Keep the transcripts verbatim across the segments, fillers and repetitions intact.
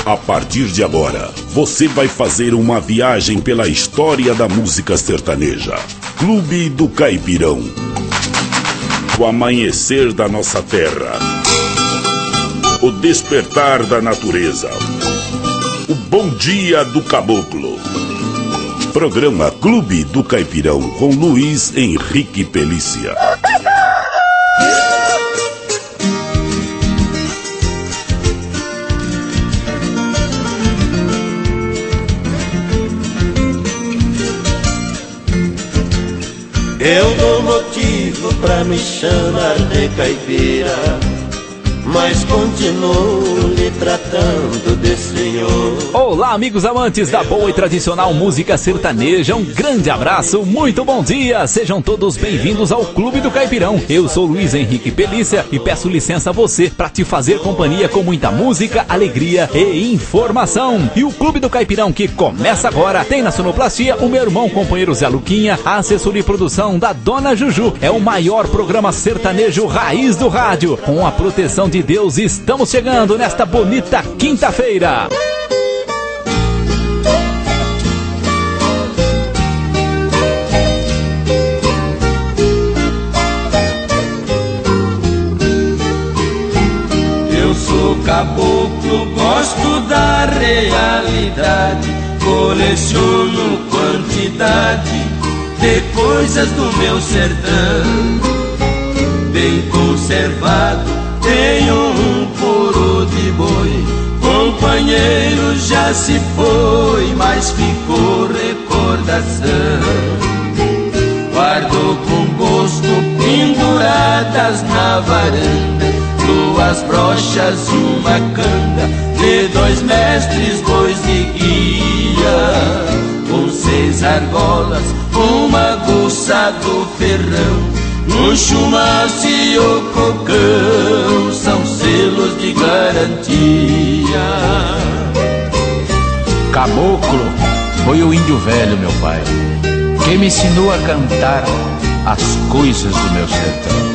A partir de agora, você vai fazer uma viagem pela história da música sertaneja. Clube do Caipirão. O amanhecer da nossa terra. O despertar da natureza. O bom dia do caboclo. Programa Clube do Caipirão com Luiz Henrique Pelícia. Eu dou motivo pra me chamar de caipira, mas continuo lhe tratando de senhor. Olá, amigos amantes da boa e tradicional música sertaneja, um grande abraço, muito bom dia, sejam todos bem-vindos ao Clube do Caipirão. Eu sou Luiz Henrique Pelícia e peço licença a você para te fazer companhia com muita música, alegria e informação. E o Clube do Caipirão que começa agora tem na sonoplastia o meu irmão companheiro Zé Luquinha, a assessoria e produção da Dona Juju. É o maior programa sertanejo raiz do rádio, com a proteção de Deus. Estamos chegando nesta bonita quinta-feira. Eu sou caboclo, gosto da realidade, coleciono quantidade de coisas do meu sertão. Bem conservado tenho um furo de boi, companheiro já se foi, mas ficou recordação. Guardo com gosto penduradas na varanda duas brochas e uma canga de dois mestres, bois de guia, com seis argolas, uma aguça do ferrão, um chumaço e o cocão são selos de garantia. Caboclo foi o índio velho, meu pai, que me ensinou a cantar as coisas do meu sertão.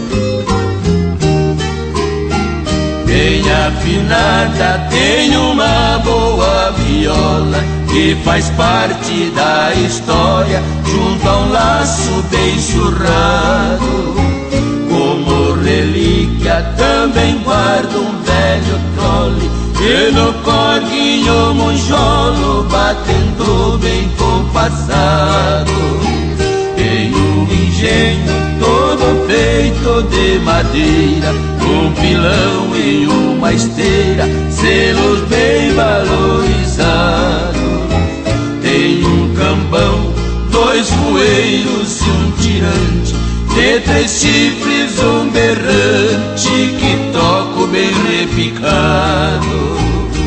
Bem afinada, tem uma boa viola que faz parte da história, junto a um laço bem churrado. Como relíquia também guardo um velho trole, e no corguinho monjolo batendo bem compassado. Tem um engenho todo feito de madeira, um pilão e uma esteira, selos bem valorizados. Tem um cambão, dois voeiros e um tirante, de três chifres um berrante que toco bem repicado.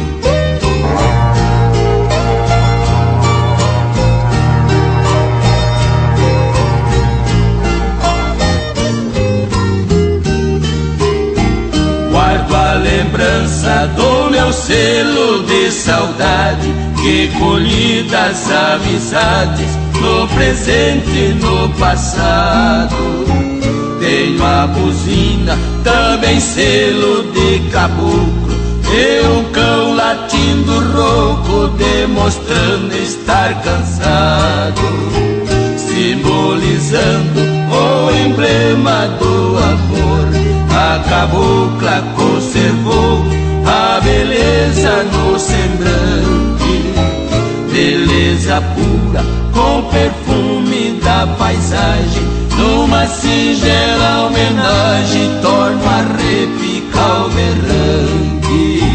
Guardo a lembrança do meu selo de saudade, que colhi das amizades no presente e no passado. Tenho a buzina, também selo de caboclo, e um cão latindo rouco, demonstrando estar cansado, simbolizando o emblema do amor. A cabocla conservou a beleza no semblante, beleza pura com perfume da paisagem, numa singela homenagem torno a repicar o berrante.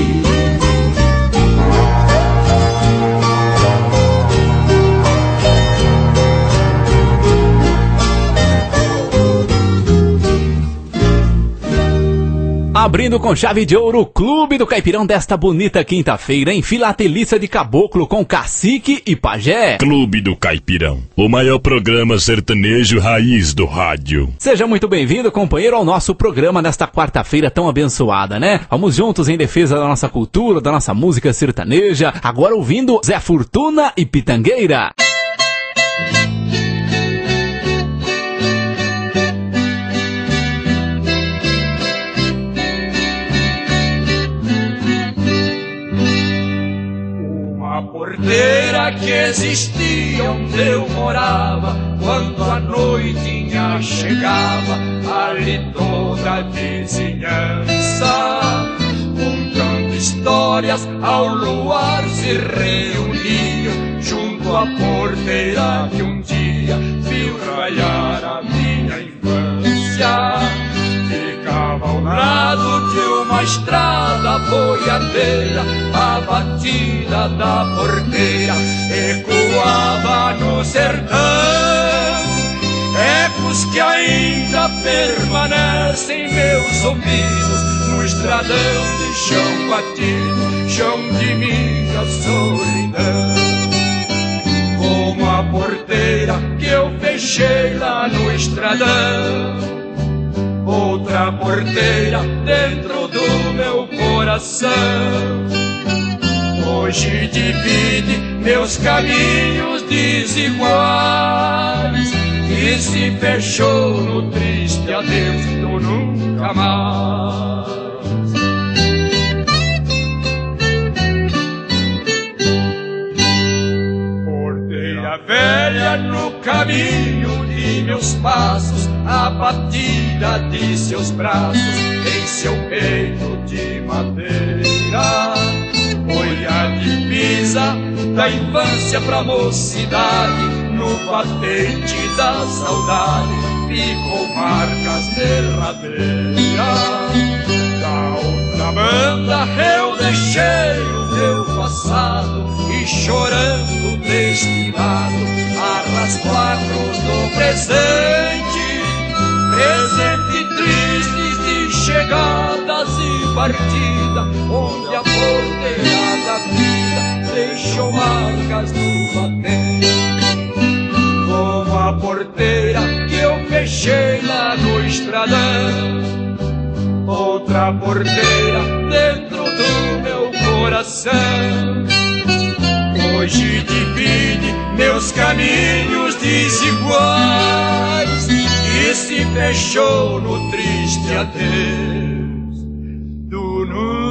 Abrindo com chave de ouro o Clube do Caipirão desta bonita quinta-feira, em Filatelista de Caboclo com Cacique e Pajé. Clube do Caipirão, o maior programa sertanejo raiz do rádio. Seja muito bem-vindo, companheiro, ao nosso programa nesta quarta-feira tão abençoada, né? Vamos juntos em defesa da nossa cultura, da nossa música sertaneja, agora ouvindo Zé Fortuna e Pitangueira. existia onde eu morava, quando a noitinha chegava, ali toda a vizinhança, contando histórias ao luar se reuniam, junto à porteira que um dia viu raiar a minha infância. Ficava ao lado de uma estrada boiadeira, a batida da porteira ecoava no sertão, ecos que ainda permanecem meus ouvidos no estradão de chão batido, chão de minha solidão. Como a porteira que eu fechei lá no estradão, outra porteira dentro do meu coração hoje divide meus caminhos desiguais e se fechou no triste adeus do nunca mais. Porteira velha no caminho de meus passos, a batida de seus braços em seu peito de madeira foi a divisa da infância pra mocidade, no batente da saudade ficou marcas derradeiras. Da outra banda eu deixei o meu passado e chorando destinado a rasgar-nos no presente, presente tristes de chegadas e partida, onde a porteira da vida deixou marcas no batente. Como a porteira que eu fechei lá no estradão, outra porteira dentro do meu coração hoje divide meus caminhos desiguais e se fechou no triste adeus do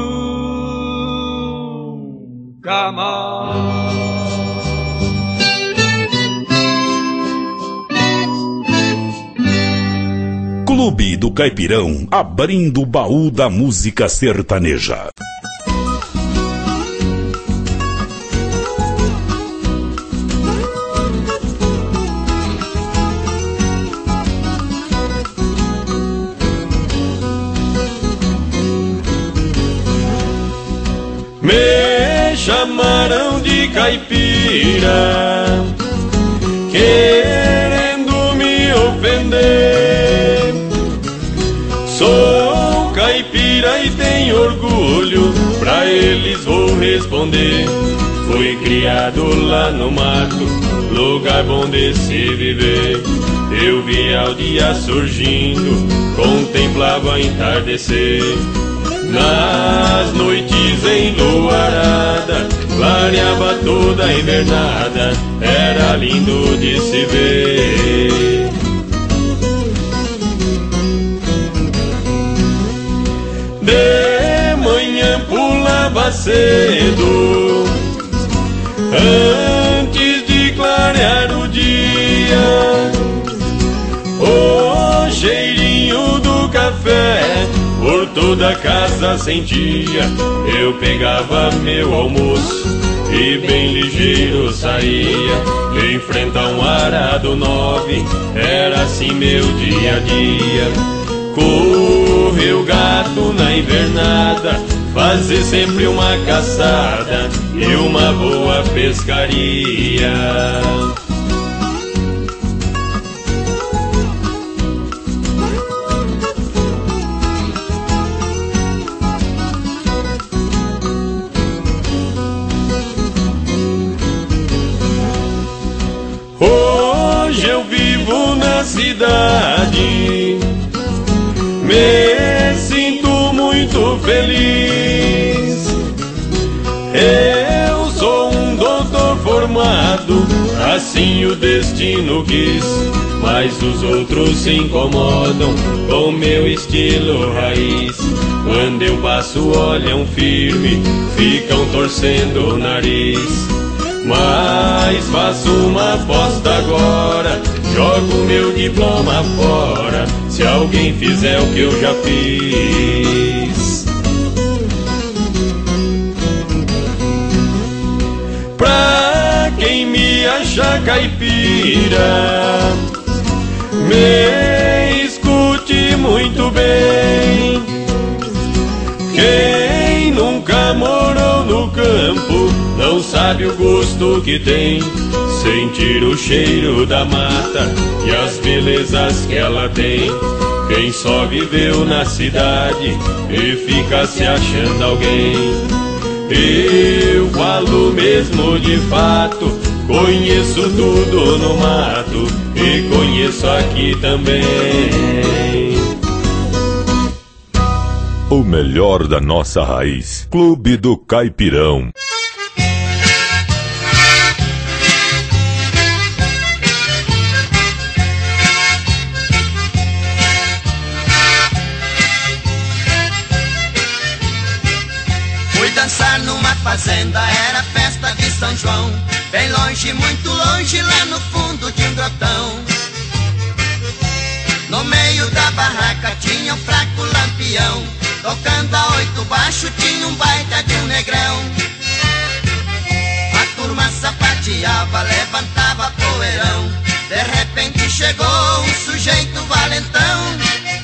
nunca mais. Clube do Caipirão, abrindo o baú da música sertaneja. Me chamaram de caipira, querendo me ofender. Sou caipira e tenho orgulho, pra eles vou responder. Fui criado lá no mato, lugar bom de se viver. Eu via o dia surgindo, contemplava o entardecer. Nas noites enluarada, clareava toda a invernada, era lindo de se ver. De manhã pulava cedo, antes de clarear o dia. O cheirinho do café por toda a casa sentia. Eu pegava meu almoço e bem ligeiro saía, enfrentar um arado nove, era assim meu dia a dia. Correr o gato na invernada, fazer sempre uma caçada e uma boa pescaria. Hoje eu vivo na cidade, me sinto muito feliz. Eu sou um doutor formado, assim o destino quis. Mas os outros se incomodam com meu estilo raiz. Quando eu passo olham firme, ficam torcendo o nariz. Mas faço uma aposta agora, jogo meu diploma fora, se alguém fizer o que eu já fiz. Pra quem me acha caipira, me escute muito bem. Quem nunca morou no campo não sabe o gosto que tem sentir o cheiro da mata e as belezas que ela tem. Quem só viveu na cidade e fica se achando alguém. Eu falo mesmo de fato, conheço tudo no mato e conheço aqui também. O melhor da nossa raiz. Clube do Caipirão. Fui dançar numa fazenda, era festa de São João, bem longe, muito longe, lá no fundo de um grotão. No meio da barraca tinha um fraco lampião, tocando a oito baixo tinha um baita de um negrão. A turma sapateava, levantava poeirão, de repente chegou um sujeito valentão.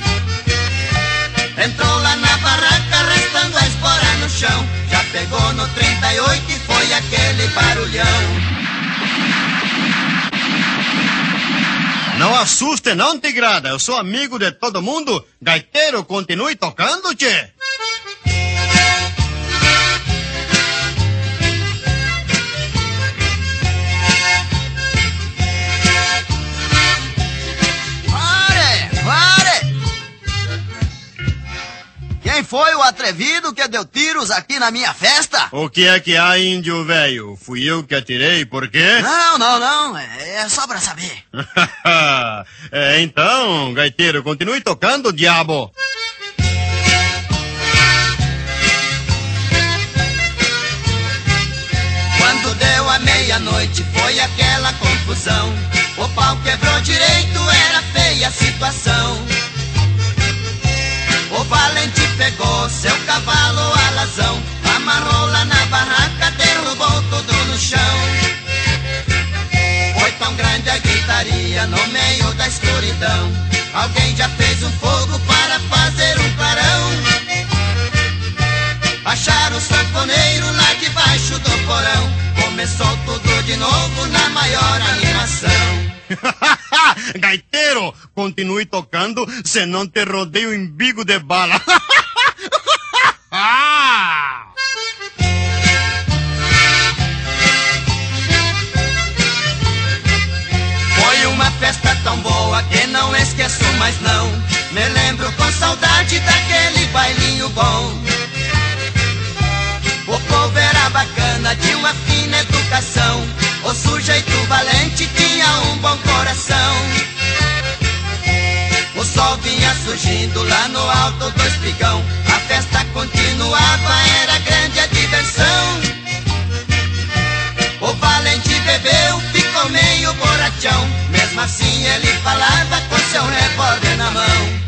Entrou lá na barraca restando a espora no chão, já pegou no trinta e oito e foi aquele barulhão. Não assuste não, tigrada, eu sou amigo de todo mundo. Gaiteiro, continue tocando, tchê. Pare, pare! Quem foi o atrevido que deu tiros aqui na minha festa? O que é que há, índio velho? Fui eu que atirei, por quê? Não, não, não, é só pra saber. É, então, gaiteiro, continue tocando, diabo. Quando deu a meia-noite foi aquela confusão, o pau quebrou direito, era feia a situação. O valente pegou seu cavalo alazão, amarrou lá na barraca, derrubou tudo no chão. Foi tão grande a gritaria no meio da escuridão, alguém já fez um fogo para fazer um clarão. Acharam o sanfoneiro lá debaixo do porão, começou tudo de novo na maior animação. Gaiteiro, continue tocando, senão te rodeio em bico de bala. Foi uma festa tão boa que não esqueço mais não, me lembro com saudade daquele bailinho bom. O povo era bacana, tinha uma fina educação, o sujeito valente tinha um bom coração. O sol vinha surgindo lá no alto do espigão, a festa continuava, era grande a diversão. O valente bebeu, ficou meio borrachão, mesmo assim ele falava com seu revólver na mão.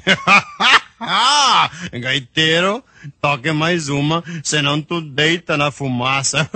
Ah, gaiteiro, toque mais uma, senão tu deita na fumaça.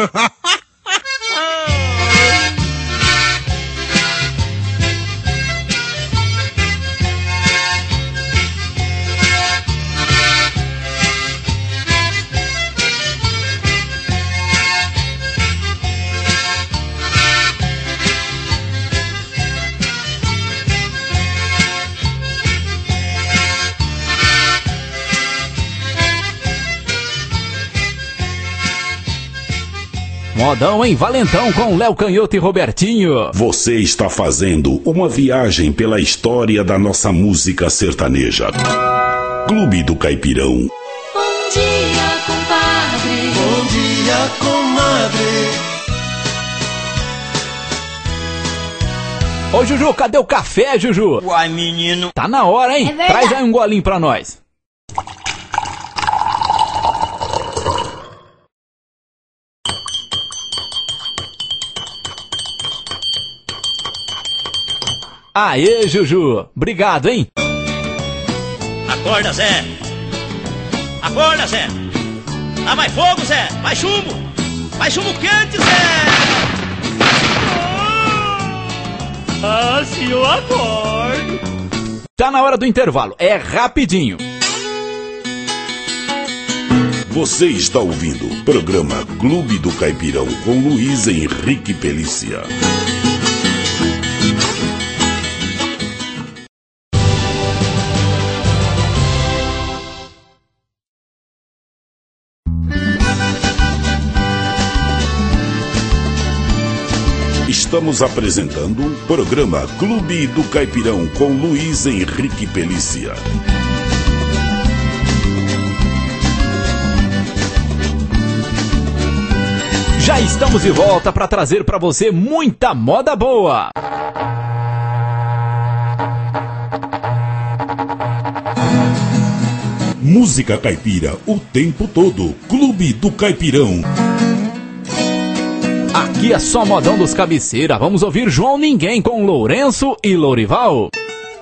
Modão em Valentão com Léo Canhoto e Robertinho. Você está fazendo uma viagem pela história da nossa música sertaneja. Clube do Caipirão. Bom dia, compadre. Bom dia, comadre. Ô, Juju, cadê o café, Juju? Uai, menino. Tá na hora, hein? É Traz aí um golinho pra nós. Aê, Juju. Obrigado, hein? Acorda, Zé. Acorda, Zé. Lá vai fogo, Zé. Vai chumbo. Vai chumbo quente, Zé. Ah, sim, eu acordo. Tá na hora do intervalo. É rapidinho. Você está ouvindo o programa Clube do Caipirão com Luiz Henrique Pelícia. Estamos apresentando o programa Clube do Caipirão com Luiz Henrique Pelícia. Já estamos de volta para trazer para você muita moda boa. Música caipira o tempo todo. Clube do Caipirão. Aqui é só modão dos cabeceira. Vamos ouvir João Ninguém com Lourenço e Lourival.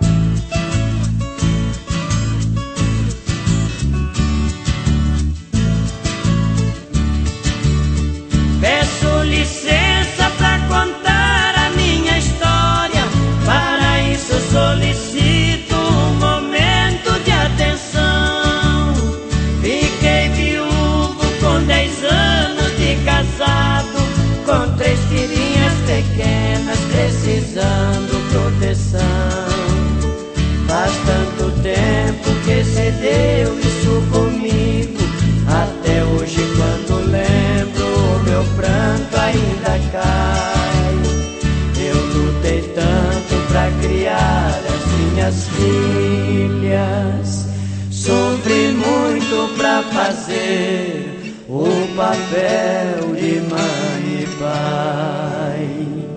Peço licença pra contar a minha história. Para isso eu solicito um momento de atenção. Fiquei viúvo com dez anos de casado, com três filhinhas pequenas precisando proteção. Faz tanto tempo que se deu isso comigo. Até hoje quando lembro o meu pranto ainda cai. Eu lutei tanto pra criar as minhas filhas. Sofri muito pra fazer o papel de mãe e pai.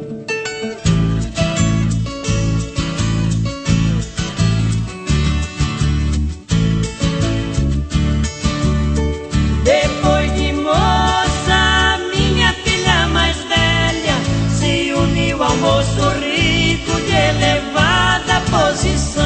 Depois de moça, minha filha mais velha se uniu ao moço rico de elevada posição.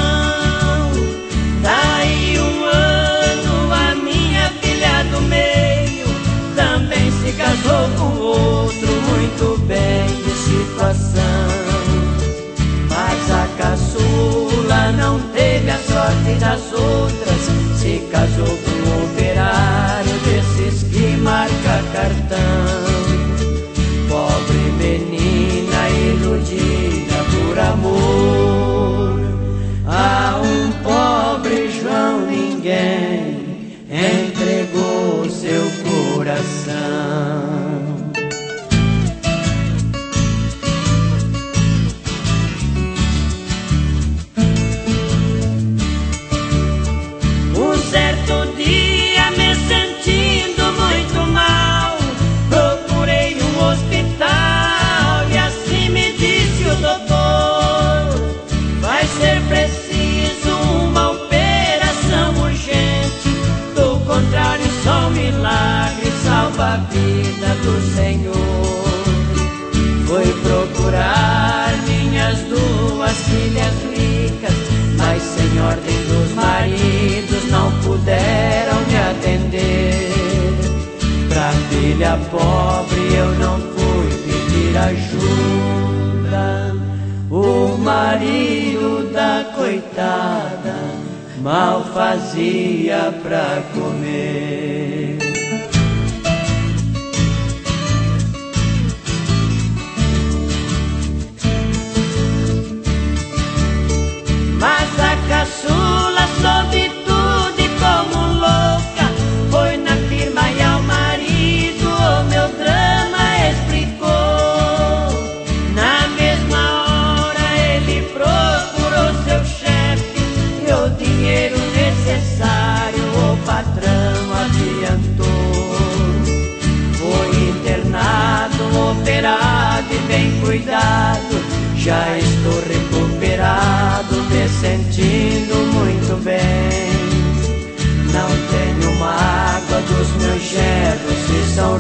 Daí um ano a minha filha do meio também se casou com outro muito bem de situação. Mas a caçula não teve a sorte das outras, se casou com um operário desses que marca cartão. Pobre menina iludida por amor a um pobre João Ninguém entregou seu coração. Um certo dia, me sentindo muito mal, procurei um hospital e assim me disse o doutor: vai ser preciso uma operação urgente, do contrário só um milagre salva a vida do Senhor. Fui procurar minhas duas filhas ricas, mas sem ordem dos maridos não puderam me atender. Pra filha pobre eu não fui pedir ajuda, o marido da coitada mal fazia pra comer. Mas a caçula soube tudo e como louca foi na firma e ao marido o meu drama explicou. Na mesma hora ele procurou seu chefe e o dinheiro necessário o patrão adiantou. Foi internado, operado e bem cuidado. Já estou recuperado, me sentindo muito bem. Não tenho mágoa dos meus genros que são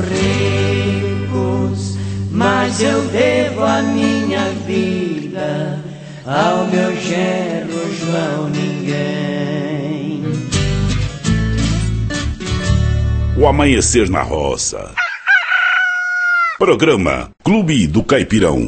ricos, mas eu devo a minha vida ao meu genro João ninguém. O Amanhecer na Roça. Programa Clube do Caipirão.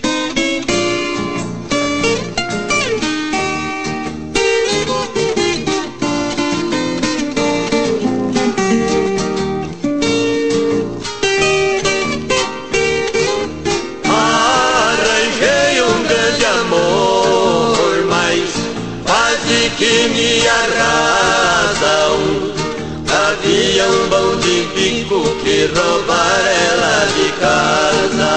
Arranjei um grande amor, mas quase que me arrasa um avião bom de pico que roubar ela de casa.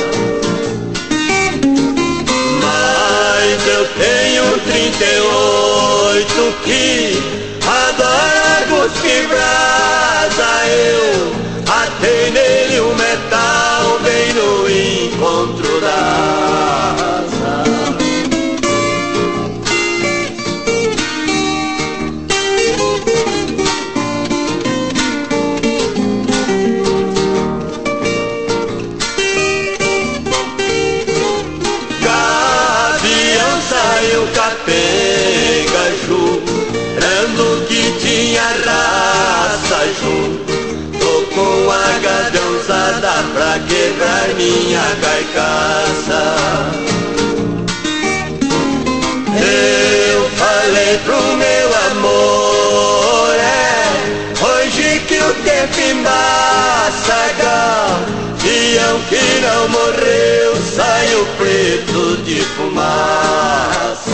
Mas eu tenho trinta e oito que adora cuspir brasa. Eu atei nele o metal bem no encontro da asa. Saiu capenga, jurando que tinha raça junto. Tô com a gadãozada pra quebrar minha carcaça. Eu falei pro meu amor, é hoje que o tempo embaça. Gavião que não morreu, saiu preto de fumaça.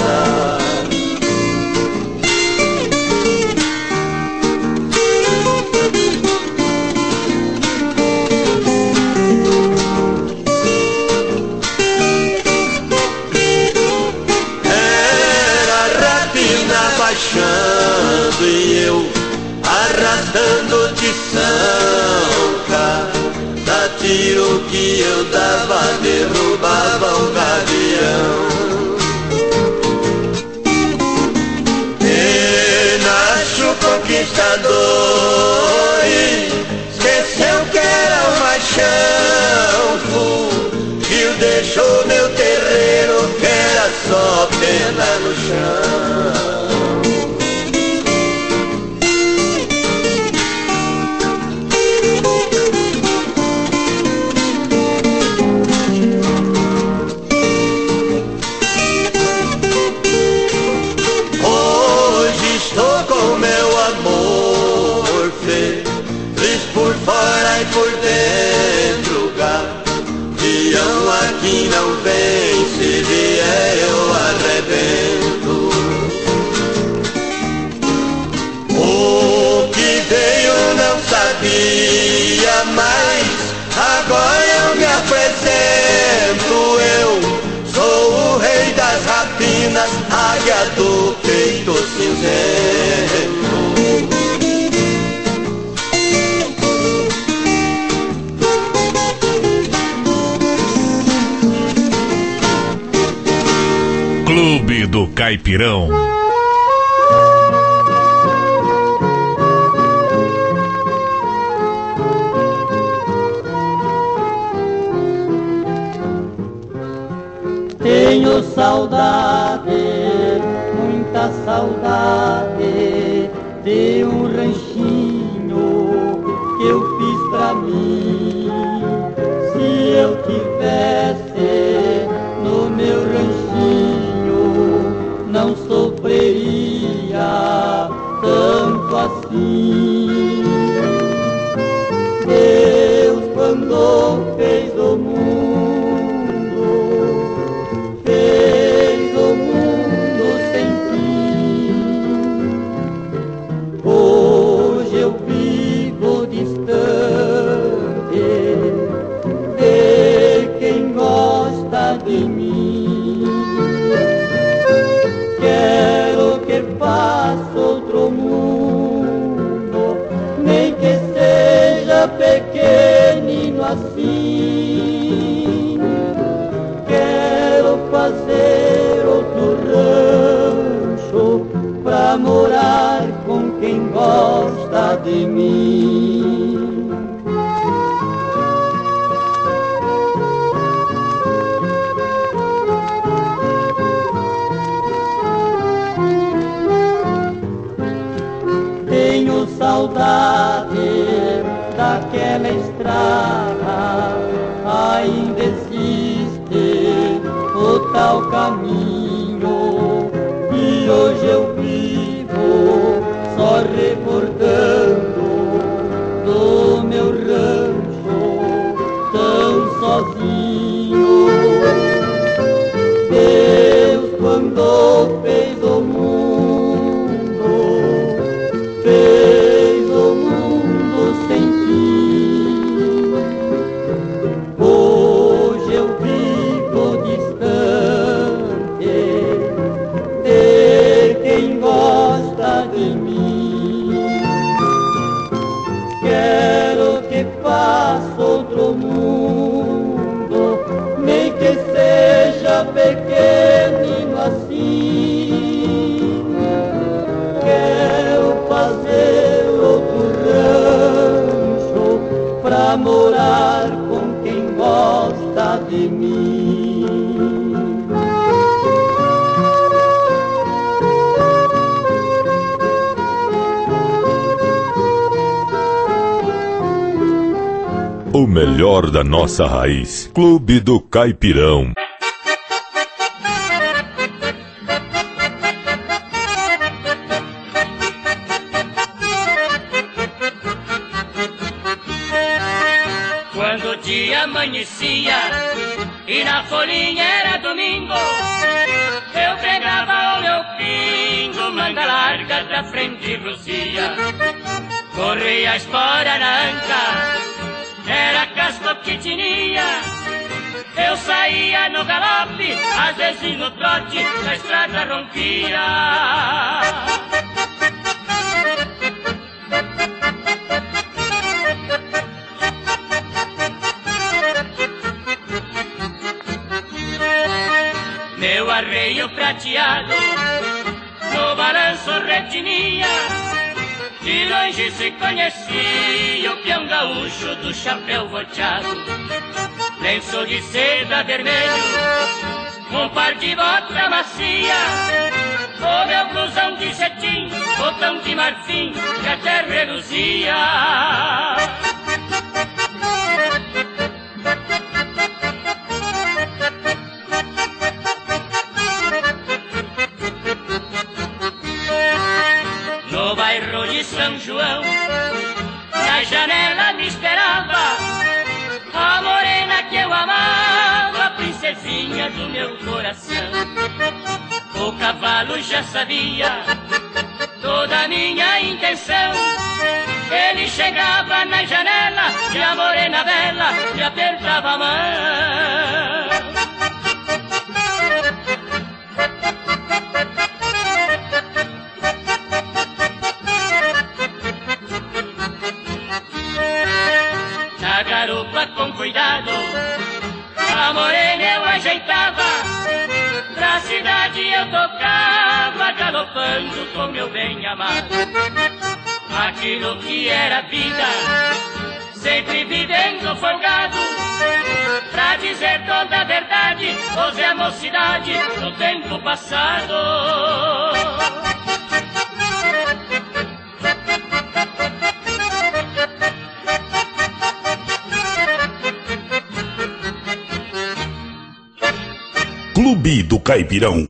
Era rapina baixando e eu arrastando tição. Cada tiro que eu dava derrubava um gavião. E nasce o conquistador e esqueceu que era um machão. Fugiu, deixou meu terreiro que era só pena no chão. Fora e por dentro, gavião aqui não vem, se vier eu arrebento. O que veio não sabia, mas agora eu me apresento. Eu sou o rei das rapinas, águia do peito cinzento. Clube do Caipirão. Tenho saudade, muita saudade de um ranchinho que eu fiz pra mim. Se eu tivesse no meu ranchinho, não sofreria tanto assim. Deus, quando fez o mundo, fez o mundo sem fim. Hoje eu vivo distante de quem gosta de mim. Quero que faça outro mundo, nem que seja pequenino assim. Quero fazer outro rancho pra morar com quem gosta de mim. mau caminho, e hoje eu vivo só recordando do meu rancho tão sozinho. Deus, quando fez o mundo, fez o mundo sem fim. Hoje eu vivo distante de quem gosta de mim. Quero que faça outro mundo, nem que seja pequenino assim. Quero fazer outro rancho pra morar com quem gosta de mim. O melhor da nossa raiz. Clube do Caipirão. Quando o dia amanhecia e na folhinha era domingo, eu pegava o meu pingo, manga larga da frente e Luzia. Corria a espora na anca, era casco que tinha. Eu saía no galope, às vezes no trote, a estrada rompia. Meu arreio prateado no balanço retinha, de longe se conhecia o peão gaúcho do chapéu volteado. Lenço de seda vermelho, um par de bota macia, o meu blusão de cetim, botão de marfim que até reluzia. No bairro de São João, na janela me esperava a morena que eu amava, a princesinha do meu coração. O cavalo já sabia toda a minha intenção. Ele chegava na janela e a morena bela me apertava a mão. Na garupa com cuidado, a morena eu ajeitava, pra cidade eu tocava, galopando com meu bem amado. Aquilo que era vida, sempre vivendo folgado, pra dizer toda a verdade, hoje a mocidade no tempo passado. Clube do Caipirão.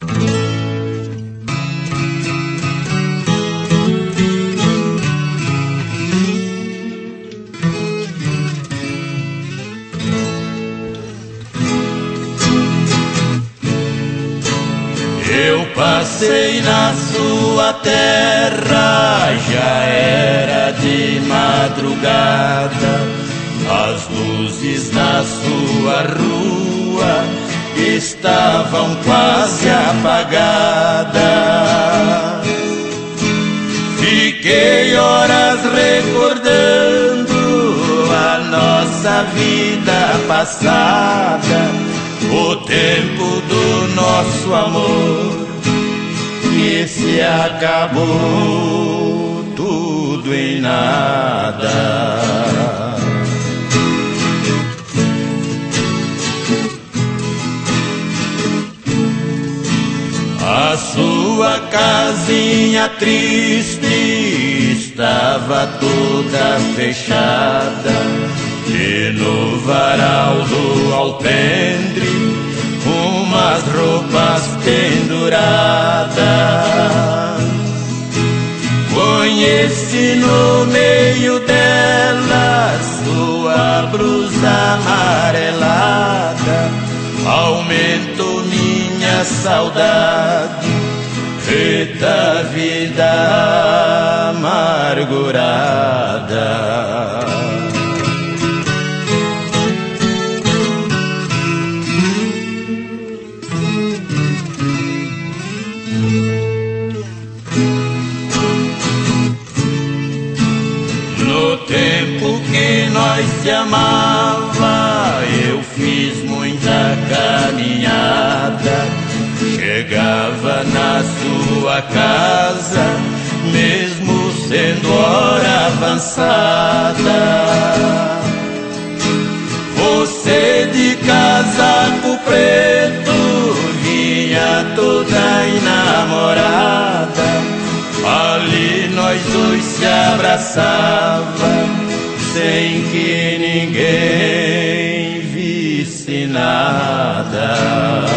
Eu passei na sua terra, já era de madrugada, as luzes na sua rua estavam quase apagadas. Fiquei horas recordando a nossa vida passada, o tempo do nosso amor que se acabou tudo em nada. A sua casinha triste estava toda fechada, e no varal do alpendre uma as roupas penduradas. Conheci no meio delas sua blusa amarelada. Aumentou minha saudade, eita vida amargurada. No tempo que nós se amava, eu fiz muita caminhada. Chegava na sua casa, mesmo sendo hora avançada. Você de casaco preto vinha toda enamorada. Ali nós dois se abraçava, sem que ninguém visse nada.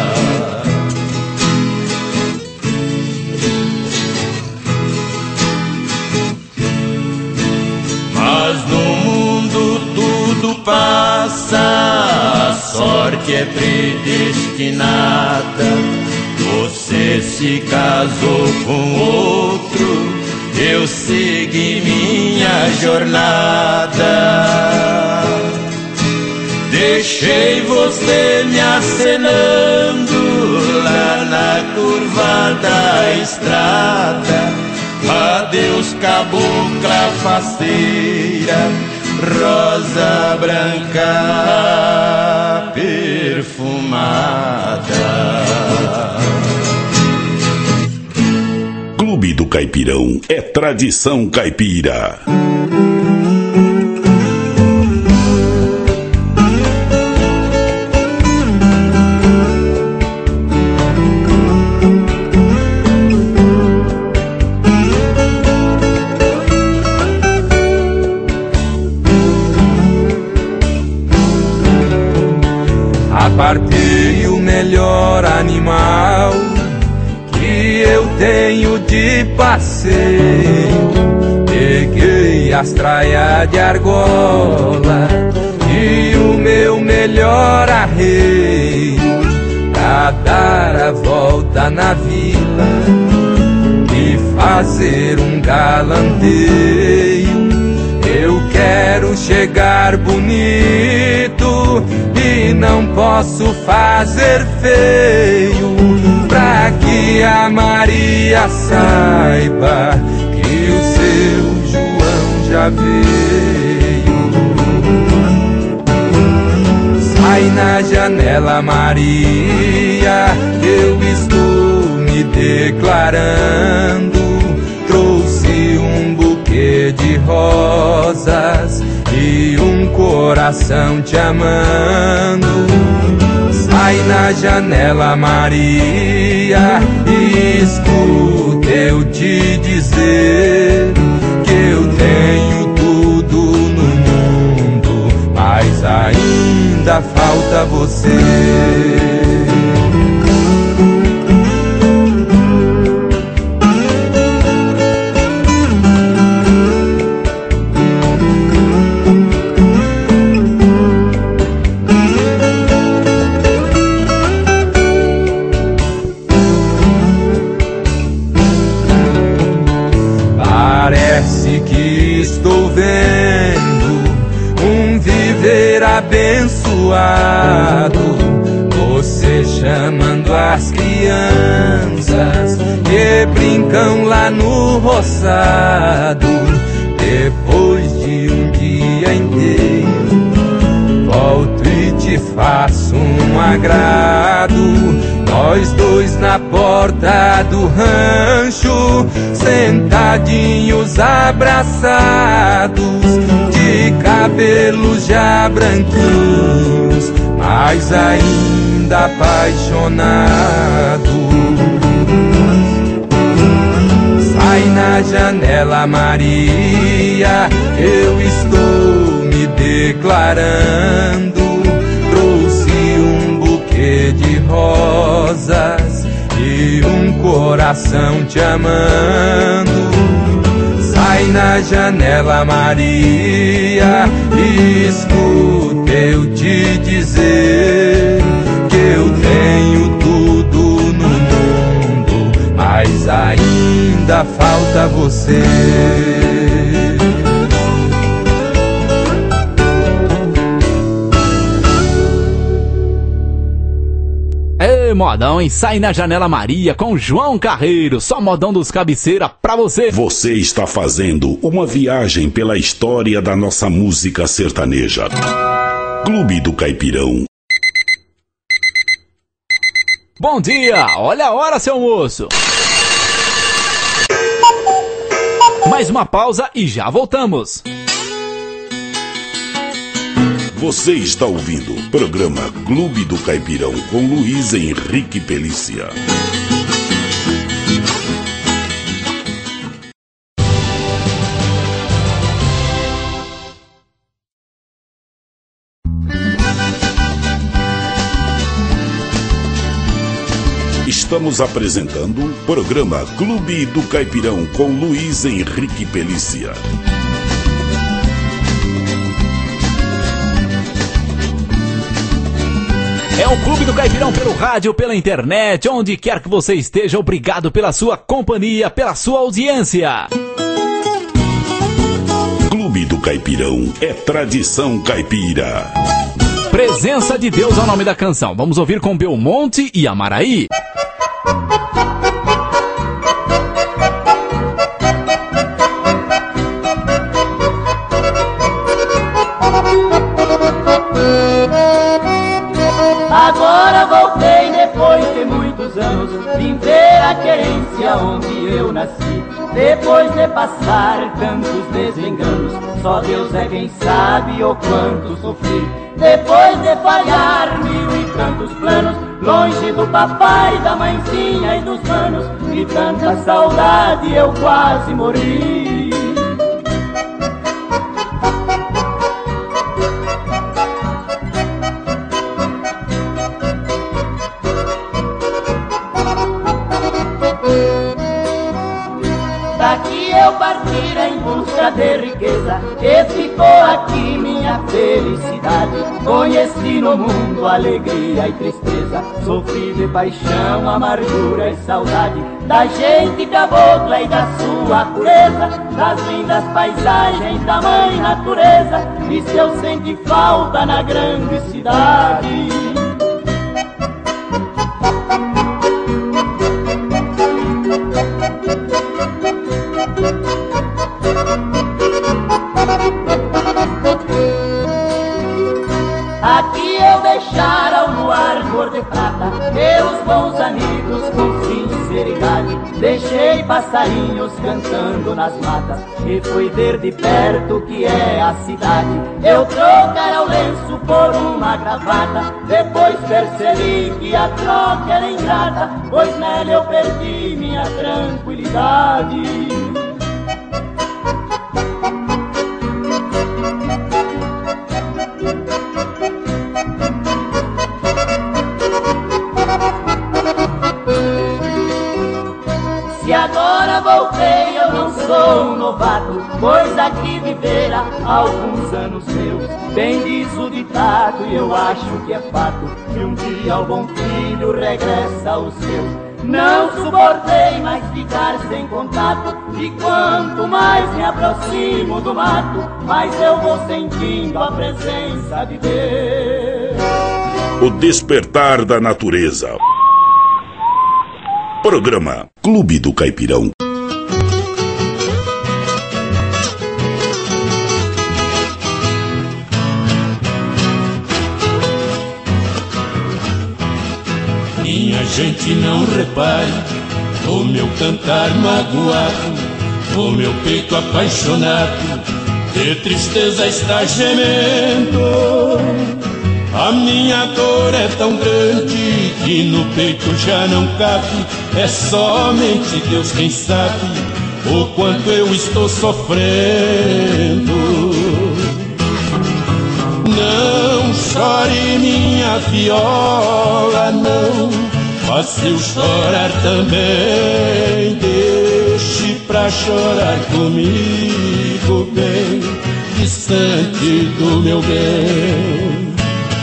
Mas no mundo tudo passa, a sorte é predestinada. Você se casou com outro, eu segui minha jornada. Deixei você me acenando lá na curva da estrada. Adeus, cabocla faceira, rosa branca perfumada. Clube do Caipirão é tradição caipira. Apartei o melhor animal que eu tenho de passeio. Peguei as traias de argola e o meu melhor arreio, pra dar a volta na vila e fazer um galanteio. Eu quero chegar bonito e não posso fazer feio, pra que a Maria saiba que o seu João já veio. Sai na janela, Maria, eu estou me declarando. Trouxe um buquê de rosas e um coração te amando. Sai na janela, Maria, e escuta eu te dizer que eu tenho tudo no mundo, mas ainda falta você. Abençoado, você chamando as crianças que brincam lá no roçado. Depois de um dia inteiro, volto e te faço um agrado. Nós dois na porta do rancho, sentadinhos abraçados, de cabelos já branquinhos, mas ainda apaixonados. Sai na janela, Maria, eu estou me declarando. Trouxe um buquê de rosas rosas e um coração te amando. Sai na janela, Maria, e escuta eu te dizer que eu tenho tudo no mundo, mas ainda falta você. Modão, hein? Sai na janela, Maria, com João Carreiro. Só modão dos cabeceira pra você. Você está fazendo uma viagem pela história da nossa música sertaneja. Clube do Caipirão. Bom dia, olha a hora, seu moço. Mais uma pausa e já voltamos. Você está ouvindo o programa Clube do Caipirão com Luiz Henrique Pelícia. Estamos apresentando o programa Clube do Caipirão com Luiz Henrique Pelícia. É o Clube do Caipirão pelo rádio, pela internet, onde quer que você esteja. Obrigado pela sua companhia, pela sua audiência. Clube do Caipirão é tradição caipira. Presença de Deus é o nome da canção. Vamos ouvir com Belmonte e Amaraí. Agora voltei depois de muitos anos, vim ver a querência onde eu nasci. Depois de passar tantos desenganos, só Deus é quem sabe o quanto sofri. Depois de falhar mil e tantos planos, longe do papai, da mãezinha e dos manos, de tanta saudade eu quase morri. Daqui eu partir em busca de riqueza, e ficou aqui minha felicidade. Conheci no mundo alegria e tristeza, sofri de paixão, amargura e saudade, da gente cabocla e da sua pureza, das lindas paisagens da mãe natureza, e se eu senti falta na grande cidade. Aqui eu deixar ao luar cor de prata, meus bons amigos com sinceridade. Deixei passarinhos cantando nas matas, e fui ver de perto o que é a cidade. Eu trocara o lenço por uma gravata, depois percebi que a troca era ingrata, pois nela eu perdi minha tranquilidade. Se agora voltei eu não sou um novato, pois aqui vivera alguns anos meus. Bem diz o ditado e eu acho que é fato, que um dia o bom filho regressa aos seus. Não suportei mais ficar sem contato, e quanto mais me aproximo do mato, mais eu vou sentindo a presença de Deus. O despertar da natureza. Programa Clube do Caipirão. Minha gente, não repare o meu cantar magoado, o meu peito apaixonado de tristeza está gemendo. A minha dor é tão grande que no peito já não cabe, é somente Deus quem sabe o quanto eu estou sofrendo. Não chore minha viola, não, faça eu chorar também. Deixe pra chorar comigo bem distante do meu bem.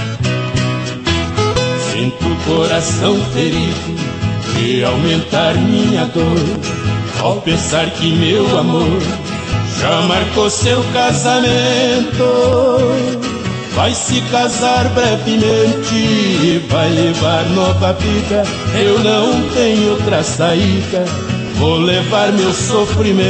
Sinto o coração ferido e aumentar minha dor ao pensar que meu amor já marcou seu casamento. Vai se casar brevemente e vai levar nova vida. Eu não tenho outra saída, vou levar meu sofrimento.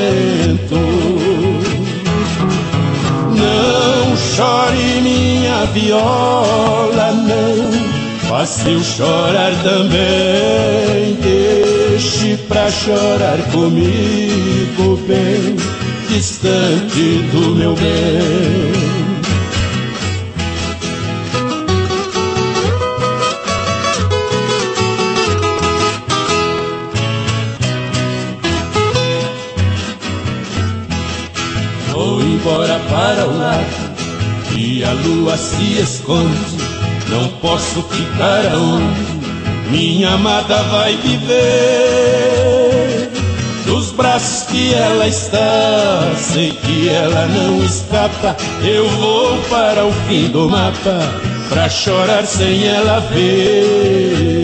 Não chore minha viola, não, faça eu chorar também. Deixe pra chorar comigo bem distante do meu bem. Vou embora para o lar e a lua se esconde. Não posso ficar aonde minha amada vai viver. Dos braços que ela está, sei que ela não escapa. Eu vou para o fim do mapa pra chorar sem ela ver.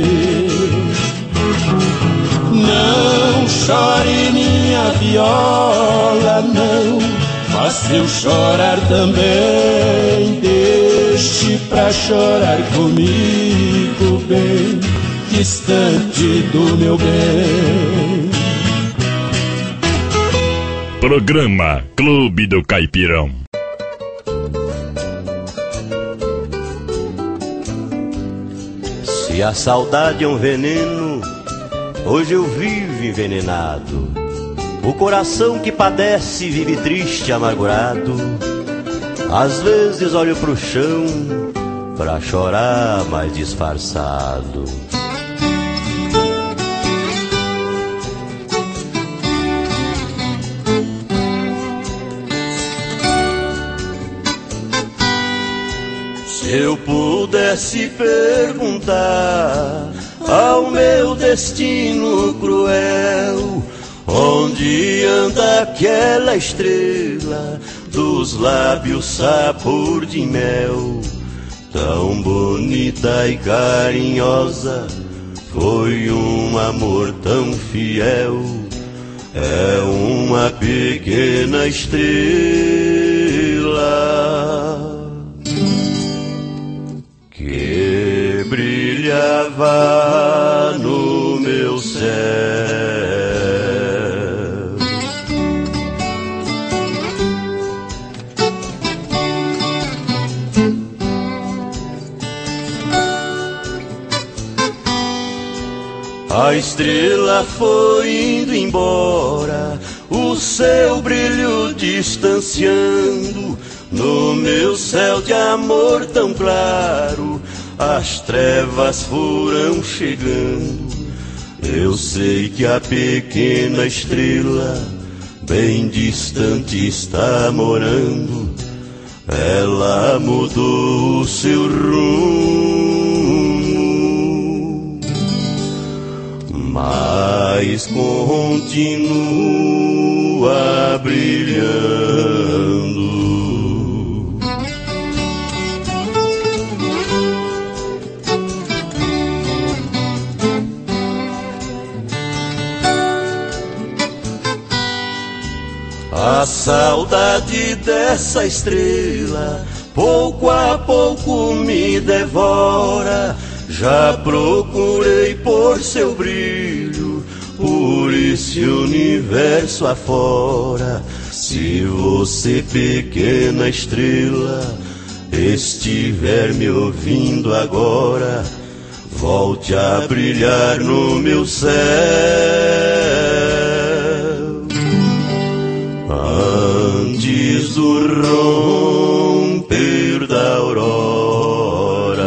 Não chore minha viola, não, faça eu chorar também. Deixe pra chorar comigo bem distante do meu bem. Programa Clube do Caipirão. Se a saudade é um veneno, hoje eu vivo envenenado. O coração que padece vive triste, amargurado. Às vezes olho pro chão pra chorar mais disfarçado. Se eu pudesse perguntar ao meu destino cruel, onde anda aquela estrela dos lábios sabor de mel, tão bonita e carinhosa, foi um amor tão fiel. É uma pequena estrela que brilhava no meu céu. A estrela foi indo embora, o seu brilho distanciando. No meu céu de amor tão claro, as trevas foram chegando. Eu sei que a pequena estrela bem distante está morando. Ela mudou o seu rumo, mas continua brilhando. A saudade dessa estrela pouco a pouco me devora. Já procurei por seu brilho por esse universo afora. Se você, pequena estrela, estiver me ouvindo agora, volte a brilhar no meu céu antes do romper da aurora.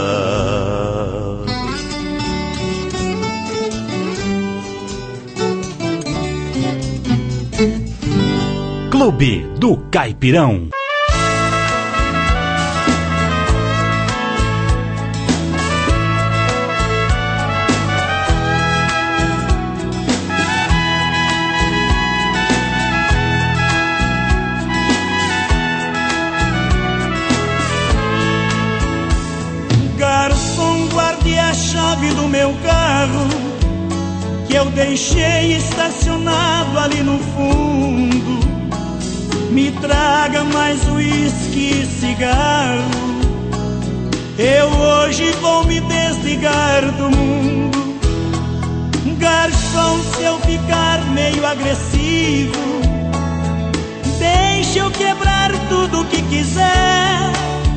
Clube do Caipirão. chave do meu carro que eu deixei estacionado ali no fundo. Me traga mais uísque e cigarro. Eu hoje vou me desligar do mundo. Garçom, se eu ficar meio agressivo, deixa eu quebrar tudo que quiser.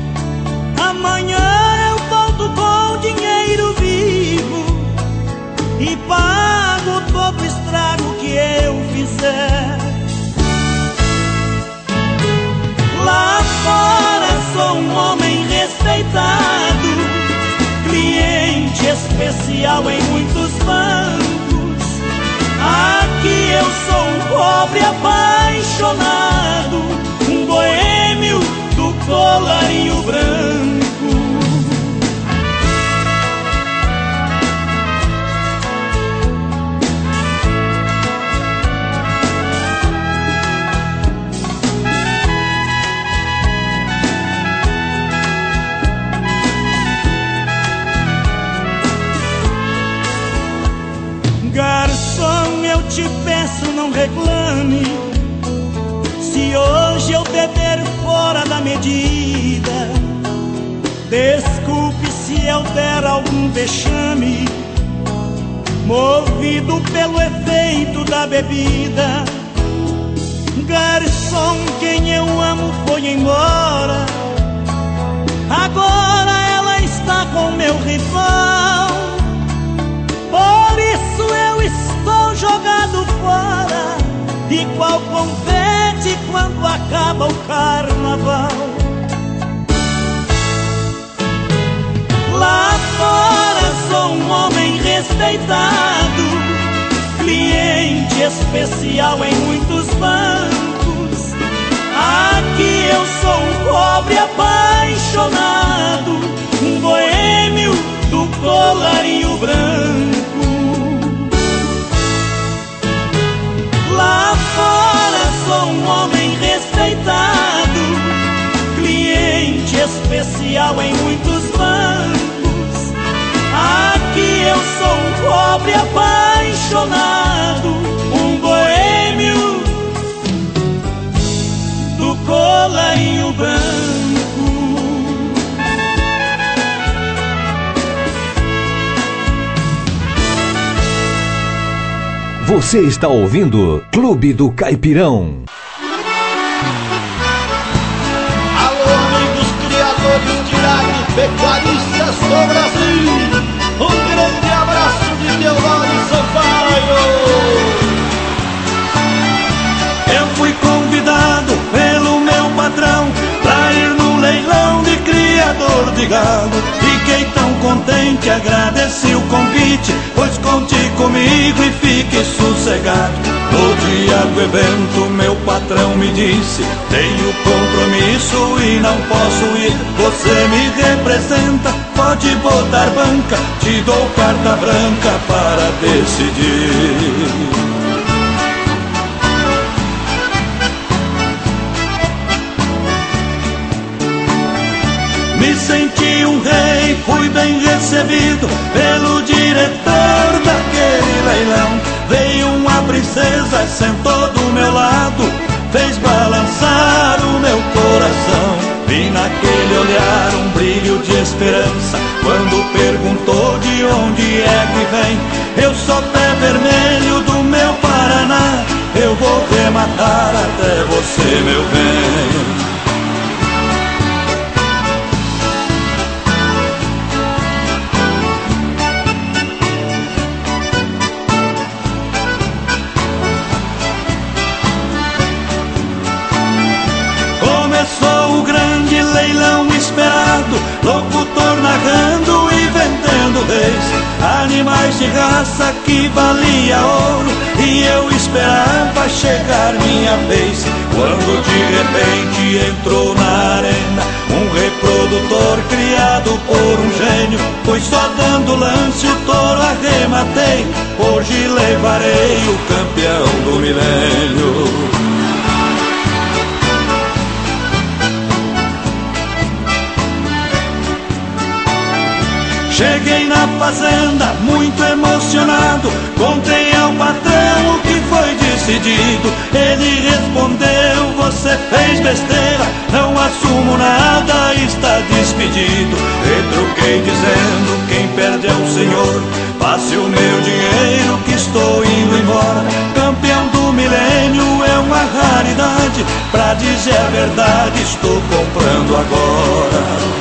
Amanhã eu volto com dinheiro vivo e pago todo o estrago que eu fizer. Lá fora sou um homem respeitado, cliente especial em muitos bancos. Aqui eu sou um pobre apaixonado, um boêmio do colarinho branco. Garçom, eu te peço, não reclame se hoje eu beber fora da medida. Desculpe se eu der algum vexame, movido pelo efeito da bebida. Garçom, quem eu amo foi embora, agora ela está com meu rival. Por isso eu estou jogado fora, igual confete quando acaba o carnaval. Lá fora sou um homem respeitado, cliente especial em muitos bancos. Aqui eu sou um pobre apaixonado, um boêmio do colarinho branco. Lá fora sou um homem respeitado, cliente especial em muitos bancos. Aqui eu sou um pobre apaixonado, um boêmio do colarinho branco. Você está ouvindo Clube do Caipirão. Alô, amigos criadores de gado e pecuaristas do Brasil. Um grande abraço de Teodoro Sampaio. Eu fui convidado pelo meu patrão pra ir no leilão de criador de gado. Fiquei tão contente, agradeci o convite, pois conte comigo e fique sossegado. No dia do evento meu patrão me disse: tenho compromisso e não posso ir. Você me representa, pode botar banca, te dou carta branca para decidir. Me senti um rei, fui bem recebido pelo diretor daquele leilão. Veio uma princesa, sentou do meu lado, fez balançar o meu coração. Vi naquele olhar um brilho de esperança, quando perguntou de onde é que vem. Eu sou pé vermelho do meu Paraná, eu vou rematar até você, meu bem. Locutor narrando e vendendo reis, animais de raça que valia ouro, e eu esperava chegar minha vez. Quando de repente entrou na arena um reprodutor criado por um gênio, pois só dando lance o touro arrematei. Hoje levarei o campeão do milênio. Cheguei Cheguei na fazenda muito emocionado, contei ao patrão o que foi decidido. Ele respondeu: você fez besteira, não assumo nada, está despedido. Retruquei dizendo: quem perde é o senhor, passe o meu dinheiro que estou indo embora. Campeão do milênio é uma raridade, pra dizer a verdade estou comprando agora.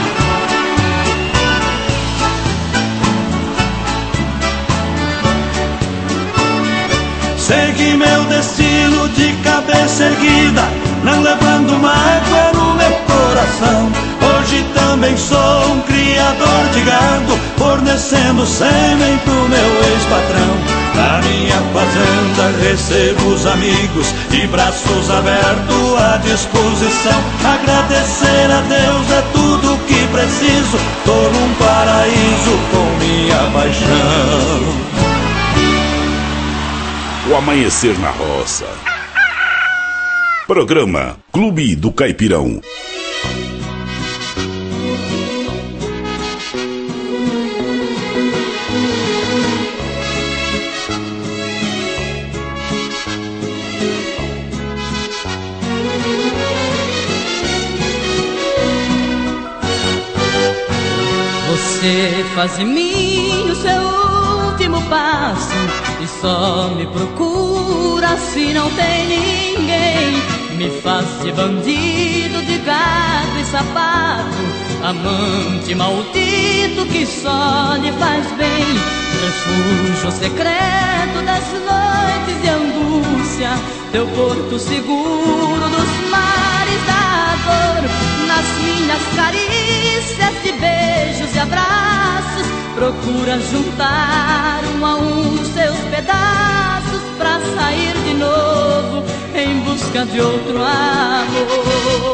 Segui meu destino de cabeça erguida, não levando mágoa no meu coração. Hoje também sou um criador de gado, fornecendo sêmen pro meu ex-patrão. Na minha fazenda recebo os amigos de braços abertos à disposição. Agradecer a Deus é tudo que preciso, tô num paraíso com minha paixão. O Amanhecer na Roça. Programa Clube do Caipirão. Você faz em mim o seu último passo e só me procura se não tem ninguém. Me faz de bandido, de gado e sapato, amante maldito que só lhe faz bem. Refúgio secreto das noites de angústia, teu porto seguro dos mares da dor. Nas minhas carícias de beijos e abraços, procura juntar um a um seus pedaços pra sair de novo em busca de outro amor.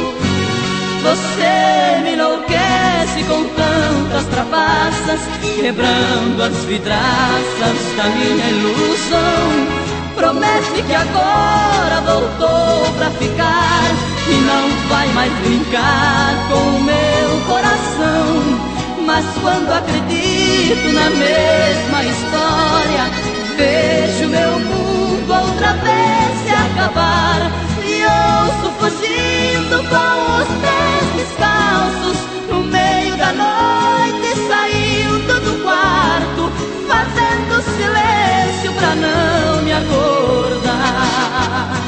Você me enlouquece com tantas trapaças, quebrando as vidraças da minha ilusão. Promete que agora voltou pra ficar e não vai mais brincar com o meu coração. Mas quando acredito na mesma história, vejo meu mundo outra vez se acabar. E ouço fugindo com os pés descalços no meio da noite, saindo do quarto, fazendo silêncio pra não me acordar.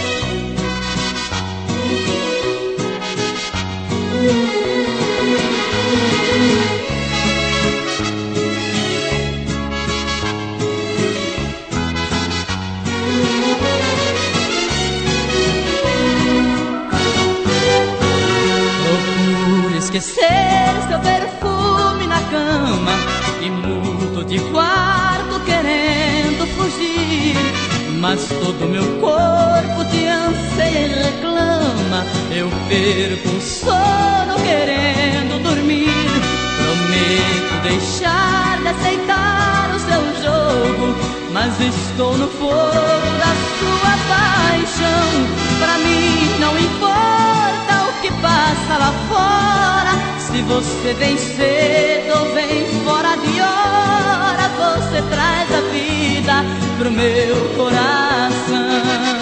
Esquecer seu perfume na cama e mudo de quarto querendo fugir. Mas todo meu corpo te anseia e reclama. Eu perco o sono querendo dormir. Prometo deixar de aceitar o seu jogo, mas estou no fogo da sua paixão. Pra mim não importa o que passa lá fora, se você vem cedo ou vem fora de hora, você traz a vida pro meu coração.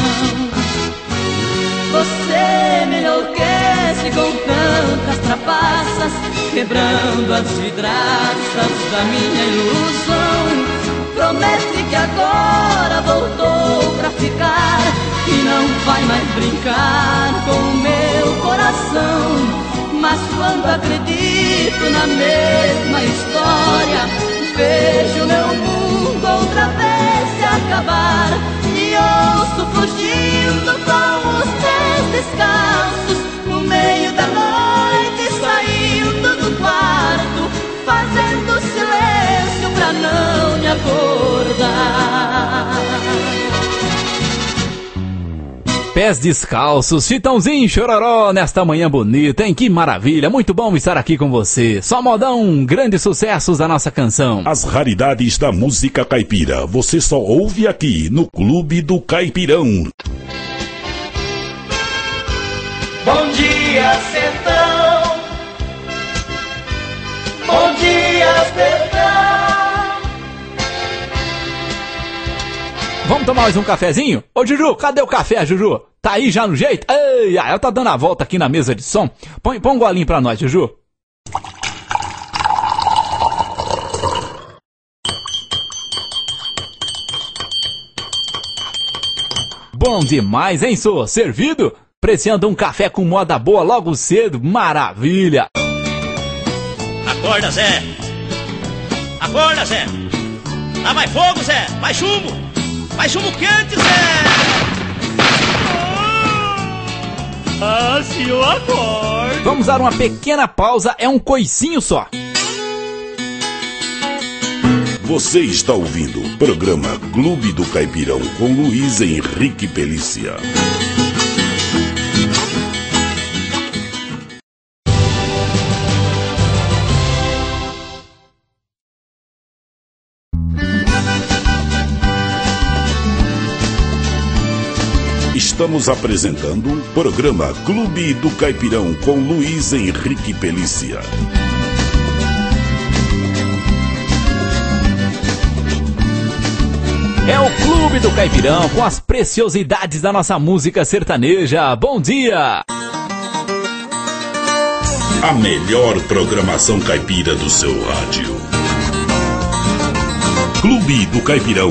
Você me enlouquece com tantas trapaças, quebrando as vidraças da minha ilusão. Promete que agora voltou pra ficar e não vai mais brincar com o meu coração. Mas quando acredito na mesma história, vejo meu mundo outra vez se acabar. E ouço fugindo com os pés descalços no meio da noite, saindo do quarto, fazendo silêncio pra não me acordar. Pés descalços, Chitãozinho Chororó, nesta manhã bonita, hein? Que maravilha, muito bom estar aqui com você. Só modão, grandes sucessos da nossa canção. As raridades da música caipira, você só ouve aqui no Clube do Caipirão. Bom dia, sertão. Bom dia, sertão. Vamos tomar mais um cafezinho? Ô Juju, cadê o café, Juju? Tá aí já no jeito? Ei, ela tá dando a volta aqui na mesa de som. Põe, põe um golinho pra nós, Juju. Bom demais, hein, sô? Servido? Preciando um café com moda boa logo cedo? Maravilha! Acorda, Zé! Acorda, Zé! Dá mais fogo, Zé! Mais chumbo! Mais chumbo quente, Zé! Ah, se eu acordo! Vamos dar uma pequena pausa, é um coicinho só. Você está ouvindo o programa Clube do Caipirão com Luiz Henrique Pelícia. Estamos apresentando o programa Clube do Caipirão com Luiz Henrique Pelícia. É o Clube do Caipirão com as preciosidades da nossa música sertaneja. Bom dia! A melhor programação caipira do seu rádio. Clube do Caipirão.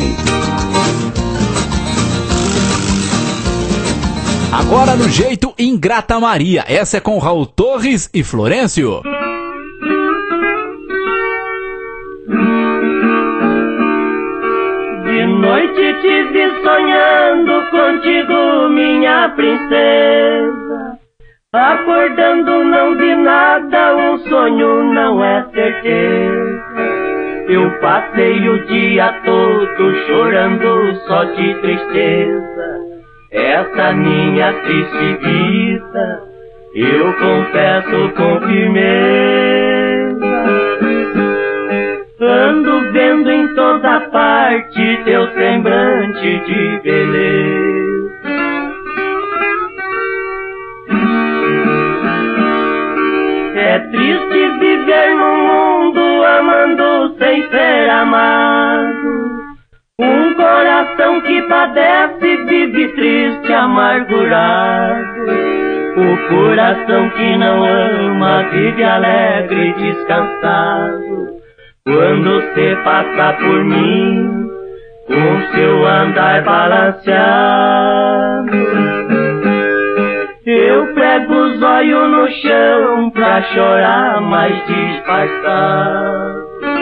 Agora no jeito Ingrata Maria. Essa é com Raul Torres e Florencio. De noite te vi sonhando contigo, minha princesa. Acordando não vi nada, um sonho não é certeza. Eu passei o dia todo chorando só de tristeza. Essa minha triste vida, eu confesso com firmeza. Ando vendo em toda parte teu semblante de beleza. É triste viver no mundo amando sem ser amado. Um coração que padece vive triste, amargurado. O coração que não ama vive alegre e descansado. Quando cê passa por mim, com seu andar balanceado, eu prego os olhos no chão pra chorar mais disfarçado.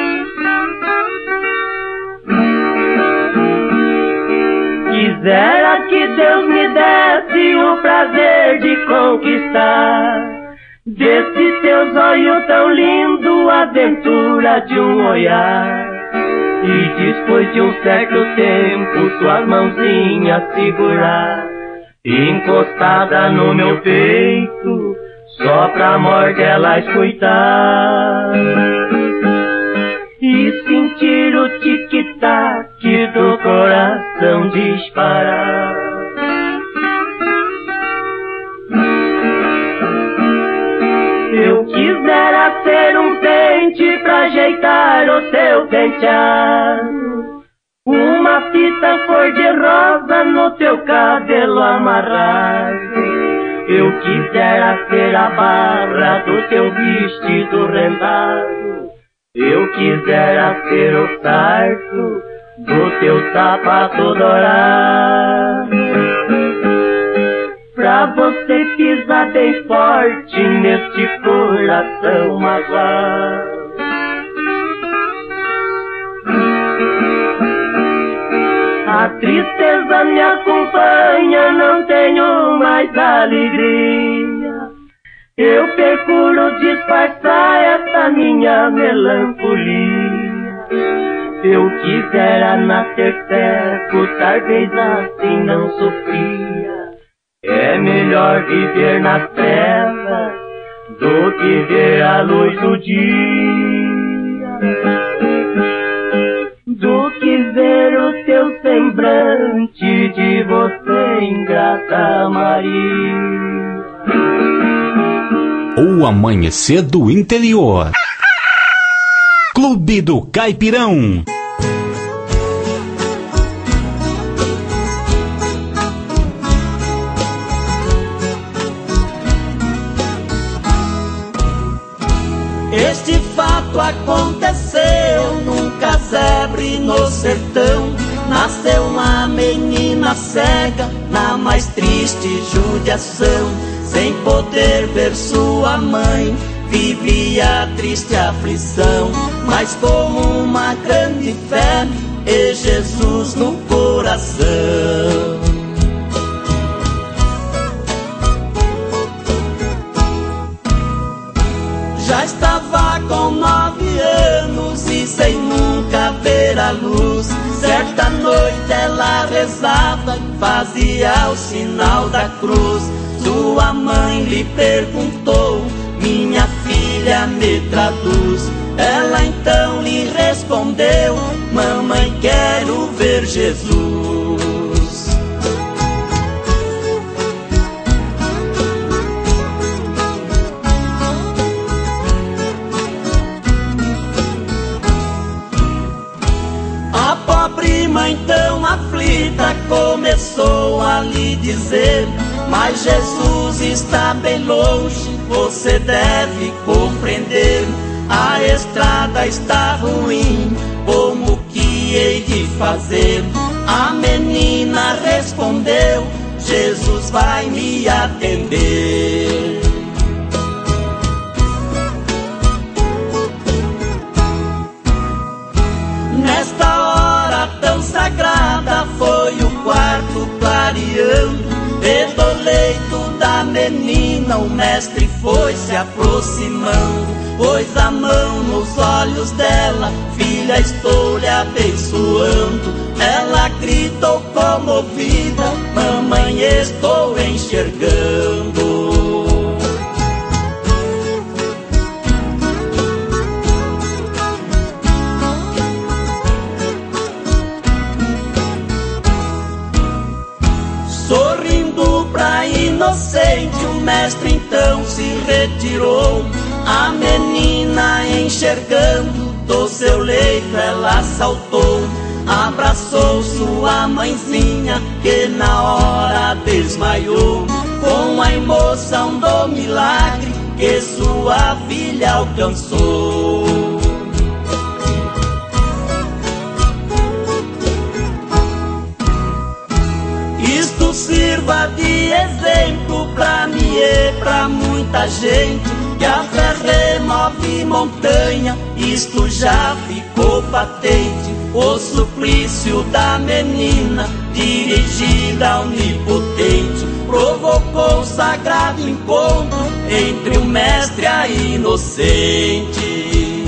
Quisera que Deus me desse o prazer de conquistar desse teus olhos tão lindo a aventura de um olhar. E depois de um certo tempo suas mãozinhas segurar, encostada no meu peito, só pra morte elas cuidar. E sentir o tic-tac do coração disparar. Eu quisera ser um pente pra ajeitar o teu penteado, uma fita cor-de-rosa no teu cabelo amarrado. Eu quisera ser a barra do teu vestido rendado. Eu quisera ser o sarto do teu sapato dourado, pra você pisar bem forte neste coração magoado. A tristeza me acompanha, não tenho mais alegria. Eu procuro disfarçar essa minha melancolia. Eu quisera nascer cego, talvez assim não sofria. É melhor viver nas trevas do que ver a luz do dia, do que ver o teu semblante de você, ingrata Maria. O amanhecer do interior. Clube do Caipirão. Este fato aconteceu num casebre no sertão. Nasceu uma menina cega na mais triste judiação. Sem poder ver sua mãe, vivia triste aflição. Mas com uma grande fé e Jesus no coração, já estava com nove anos e sem nunca ver a luz. Certa noite ela rezava e fazia o sinal da cruz. Sua mãe lhe perguntou: minha filha, me traduz. Ela então lhe respondeu: mamãe, quero ver Jesus. A pobre mãe tão aflita começou a lhe dizer: mas Jesus está bem longe, você deve compreender. A estrada está ruim, como que hei de fazer? A menina respondeu: Jesus vai me atender. Nesta hora tão sagrada foi o quarto clareando. E do leito da menina o mestre foi se aproximando. Pôs a mão nos olhos dela: filha, estou lhe abençoando. Ela gritou comovida: mamãe, estou enxergando. Sorrindo pra inocente, o mestre então se retirou. A menina enxergando, do seu leito ela saltou. Abraçou sua mãezinha, que na hora desmaiou. Com a emoção do milagre que sua filha alcançou. Isto sirva de exemplo pra mim e pra muita gente, que a fé remove montanha, isto já ficou patente. O suplício da menina, dirigida ao onipotente, provocou o sagrado encontro entre o mestre e a inocente.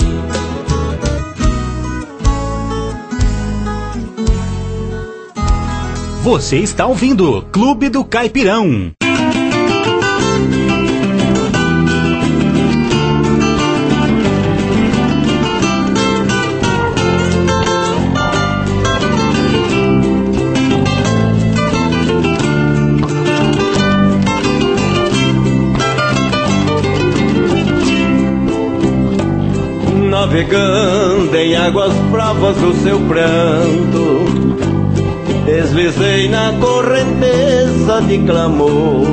Você está ouvindo Clube do Caipirão. Navegando em águas bravas do seu pranto, deslizei na correnteza de clamor.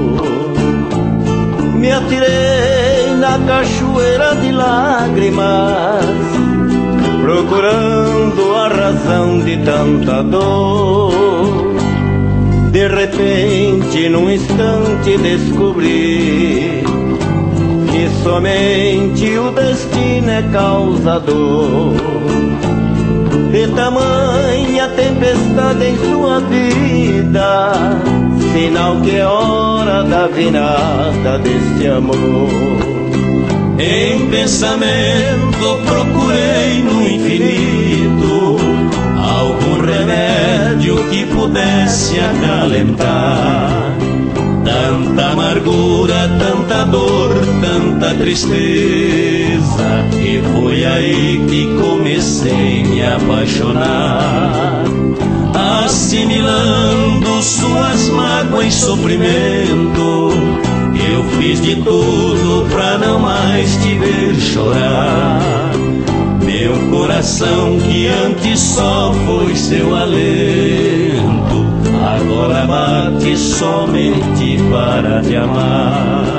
Me atirei na cachoeira de lágrimas, procurando a razão de tanta dor. De repente, num instante, descobri que somente o destino é causador de tamanha tempestade em sua vida, sinal que é hora da virada deste amor. Em pensamento procurei no infinito algum remédio que pudesse acalentar tanta amargura, tanta dor, tanta tristeza. E foi aí que comecei a me apaixonar, assimilando suas mágoas e sofrimento. Eu fiz de tudo pra não mais te ver chorar. Meu coração que antes só foi seu alento, agora bate somente para te amar.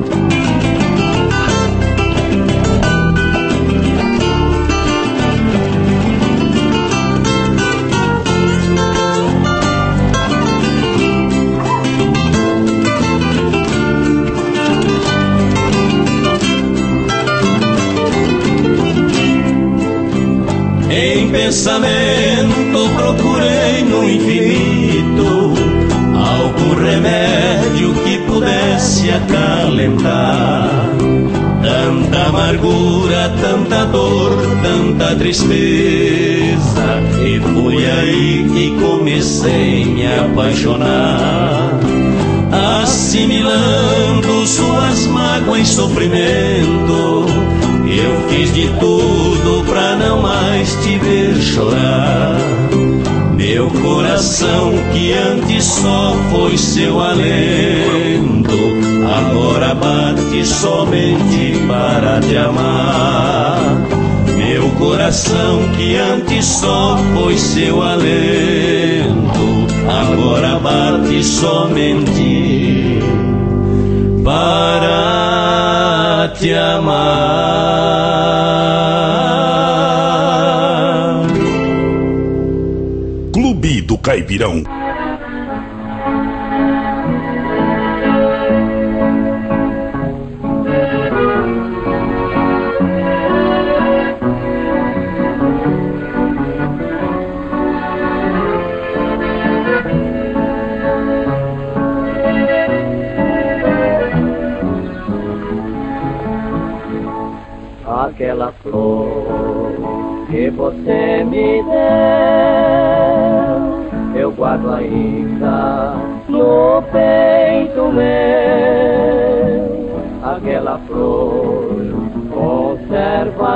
Pensamento procurei no infinito algum remédio que pudesse acalentar tanta amargura, tanta dor, tanta tristeza. E foi aí que comecei a me apaixonar, assimilando suas mágoas e sofrimento. Eu fiz de tudo pra não mais te ver chorar. Meu coração que antes só foi seu alento, agora bate somente para te amar. Meu coração que antes só foi seu alento, agora bate somente para te amar. Clube do Caipirão. Aquela flor que você me deu, eu guardo ainda no peito meu. Aquela flor conserva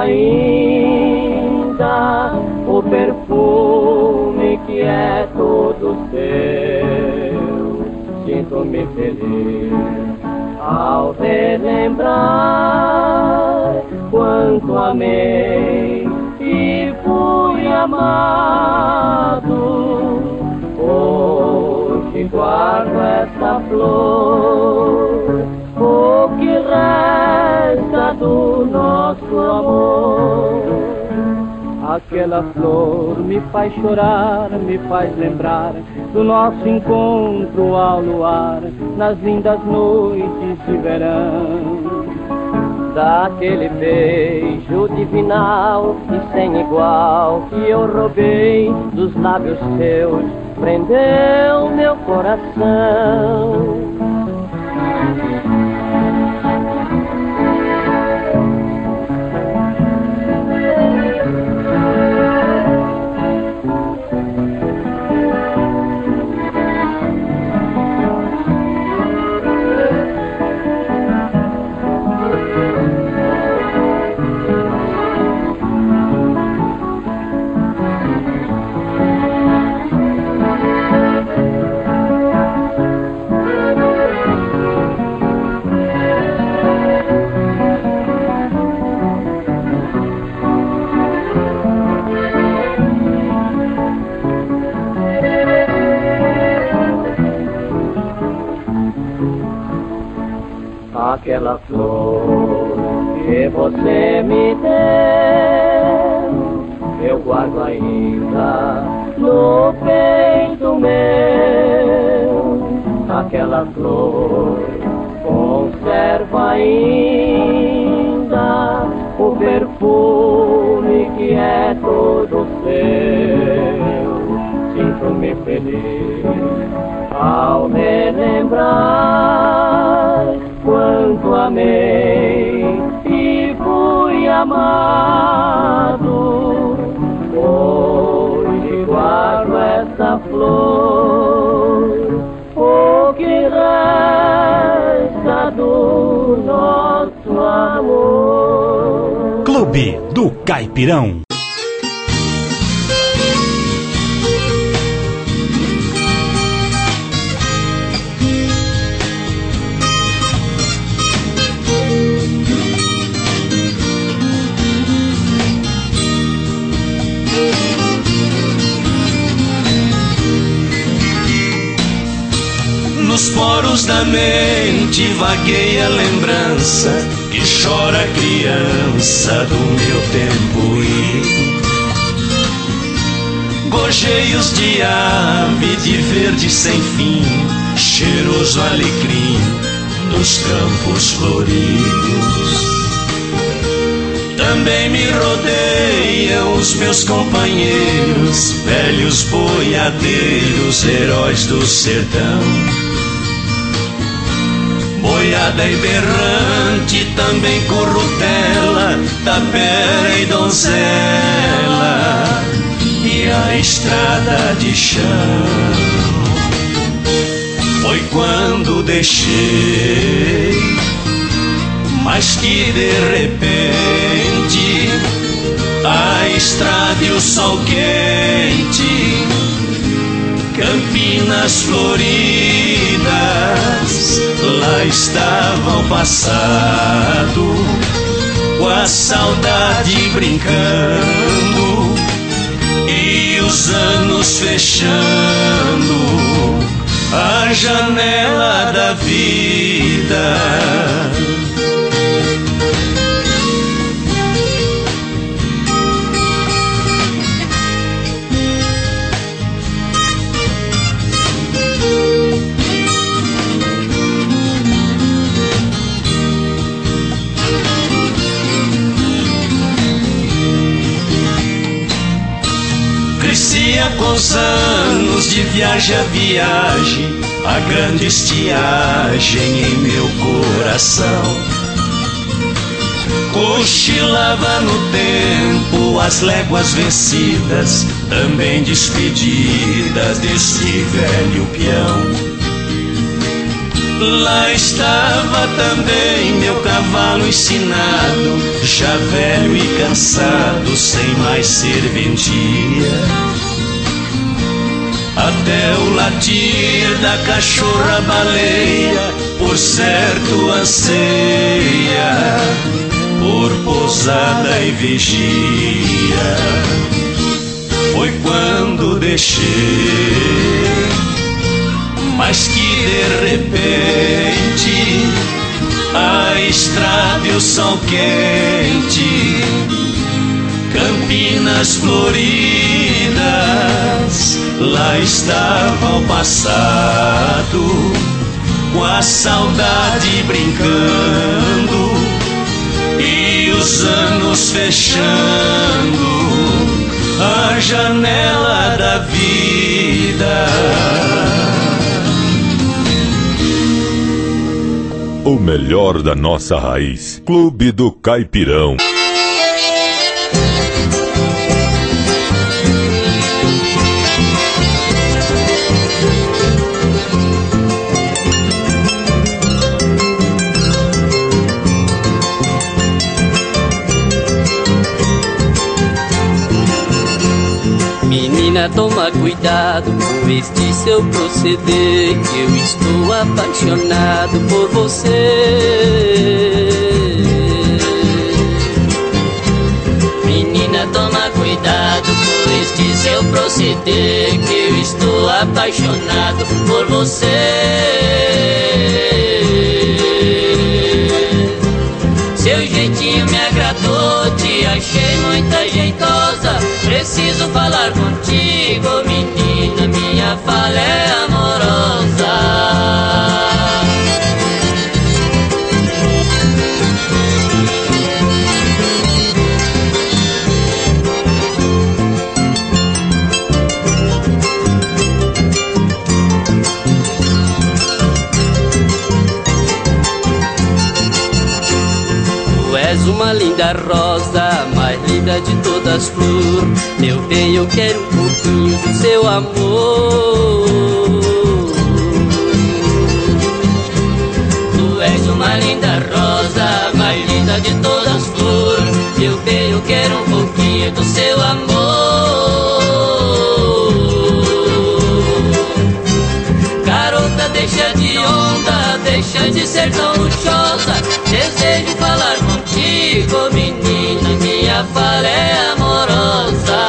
ainda o perfume que é todo seu. Sinto-me feliz ao relembrar quanto amei e fui amado. Hoje guardo essa flor, o que resta do nosso amor. Aquela flor me faz chorar, me faz lembrar do nosso encontro ao luar, nas lindas noites de verão. Daquele beijo divinal e sem igual que eu roubei dos lábios seus, prendeu meu coração. Aquela flor que você me deu, eu guardo ainda no peito meu. Aquela flor conserva ainda o perfume que é todo seu. Sinto-me feliz ao relembrar quanto amei e fui amado. Hoje guardo essa flor, o que resta do nosso amor. Clube do Caipirão. Pelos poros da mente vagueia a lembrança que chora a criança do meu tempo ido. Gorjeios de ave de verde sem fim, cheiroso alecrim dos campos floridos. Também me rodeiam os meus companheiros, velhos boiadeiros, heróis do sertão. Boiada e berrante, também corrutela, tapera e donzela, e a estrada de chão. Foi quando deixei, mas que de repente a estrada e o sol quente, Campinas floridas, lá estava o passado, com a saudade brincando e os anos fechando a janela da vida. Crescia com os anos de viagem a viagem, a grande estiagem em meu coração. Cochilava no tempo as léguas vencidas, também despedidas desse velho peão. Lá estava também meu cavalo ensinado, já velho e cansado, sem mais serventia. Até o latir da cachorra-baleia, por certo anseia por pousada e vigia. Foi quando deixei, mas que de repente a estrada e o sol quente, Campinas floridas, lá estava o passado, com a saudade brincando e os anos fechando a janela da vida. O melhor da nossa raiz. Clube do Caipirão. Menina, toma cuidado com este seu proceder, que eu estou apaixonado por você. Menina, toma cuidado com este seu proceder, que eu estou apaixonado por você. Seu jeitinho me agradou, te achei muita jeitosa. Preciso falar contigo, menina, minha fala é amorosa. Tu és uma linda rosa, mais linda de todas as flores. Eu bem, eu quero um pouquinho do seu amor. Tu és uma linda rosa, mais linda de todas as flores. Eu bem, eu quero um pouquinho do seu amor. Garota, deixa de onda, deixa de ser tão luxuosa. Desejo falar contigo, menina, minha fala é amorosa.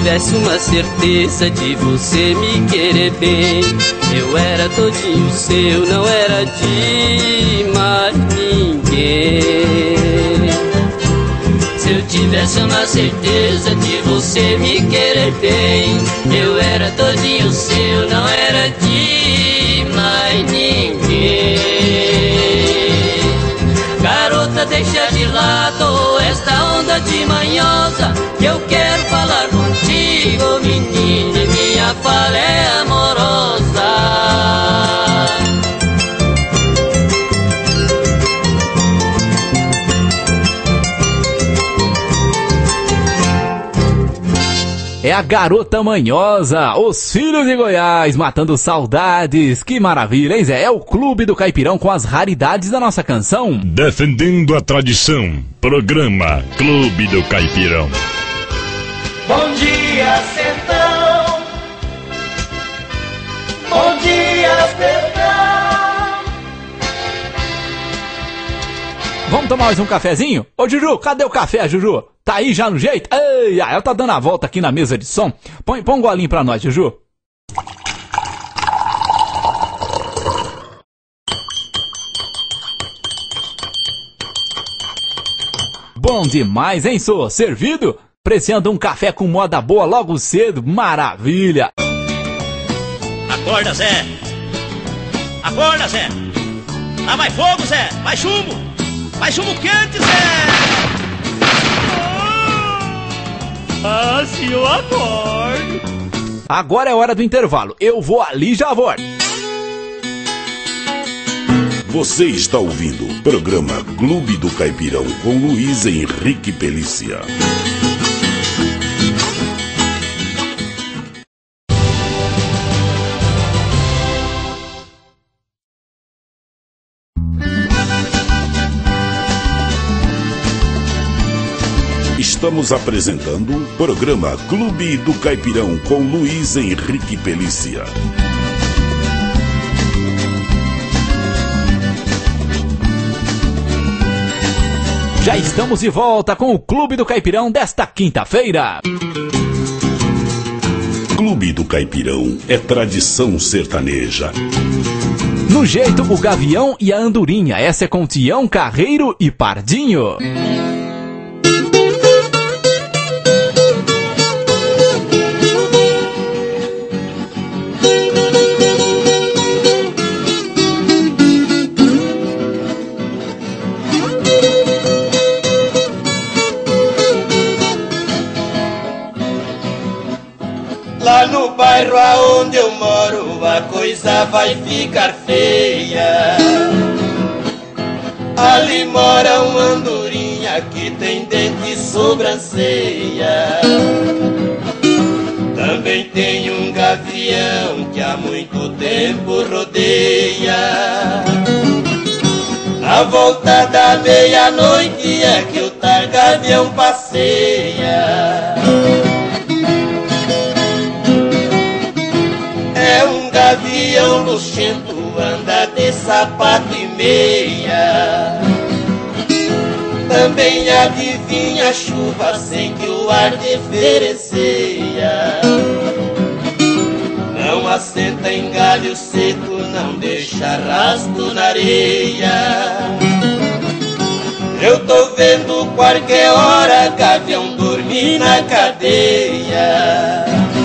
tivesse uma certeza de você me querer bem, eu era todinho seu, não era de mais ninguém. Se eu tivesse uma certeza de você me querer bem, eu era todinho seu, não era de mais ninguém. Garota, deixa de lado esta onda de manhosa, que eu quero falar contigo, menina, e minha fala é amorosa. É a Garota Manhosa, os filhos de Goiás, matando saudades. Que maravilha, hein, Zé? É o Clube do Caipirão com as raridades da nossa canção. Defendendo a tradição, programa Clube do Caipirão. Bom dia, sertão. Bom dia, sertão. Vamos tomar mais um cafezinho? Ô, Juju, cadê o café, Juju? Tá aí já no jeito? Ei, ela tá dando a volta aqui na mesa de som. Põe, põe um golinho pra nós, Juju. Bom demais, hein, sô? Servido? Preciando um café com moda boa logo cedo? Maravilha! Acorda, Zé! Acorda, Zé! Lá vai fogo, Zé! Vai chumbo! Vai chumbo quente, Zé! Ah, se eu acordo. Agora é hora do intervalo. Eu vou ali e já volto. Você está ouvindo o programa Clube do Caipirão com Luiz Henrique Pelícia. Estamos apresentando o programa Clube do Caipirão com Luiz Henrique Pelícia. Já estamos de volta com o Clube do Caipirão desta quinta-feira. Clube do Caipirão é tradição sertaneja. No jeito, o Gavião e a Andorinha. Essa é com Tião, Carreiro e Pardinho. Lá no bairro aonde eu moro a coisa vai ficar feia. Ali mora uma andorinha que tem dente e sobrancelha. Também tem um gavião que há muito tempo rodeia. Na volta da meia-noite é que o tal gavião passeia. É um gavião luxento, anda de sapato e meia. Também adivinha a chuva sem que o ar diferencia. Não assenta em galho seco, não deixa rastro na areia. Eu tô vendo qualquer hora gavião dormir na cadeia.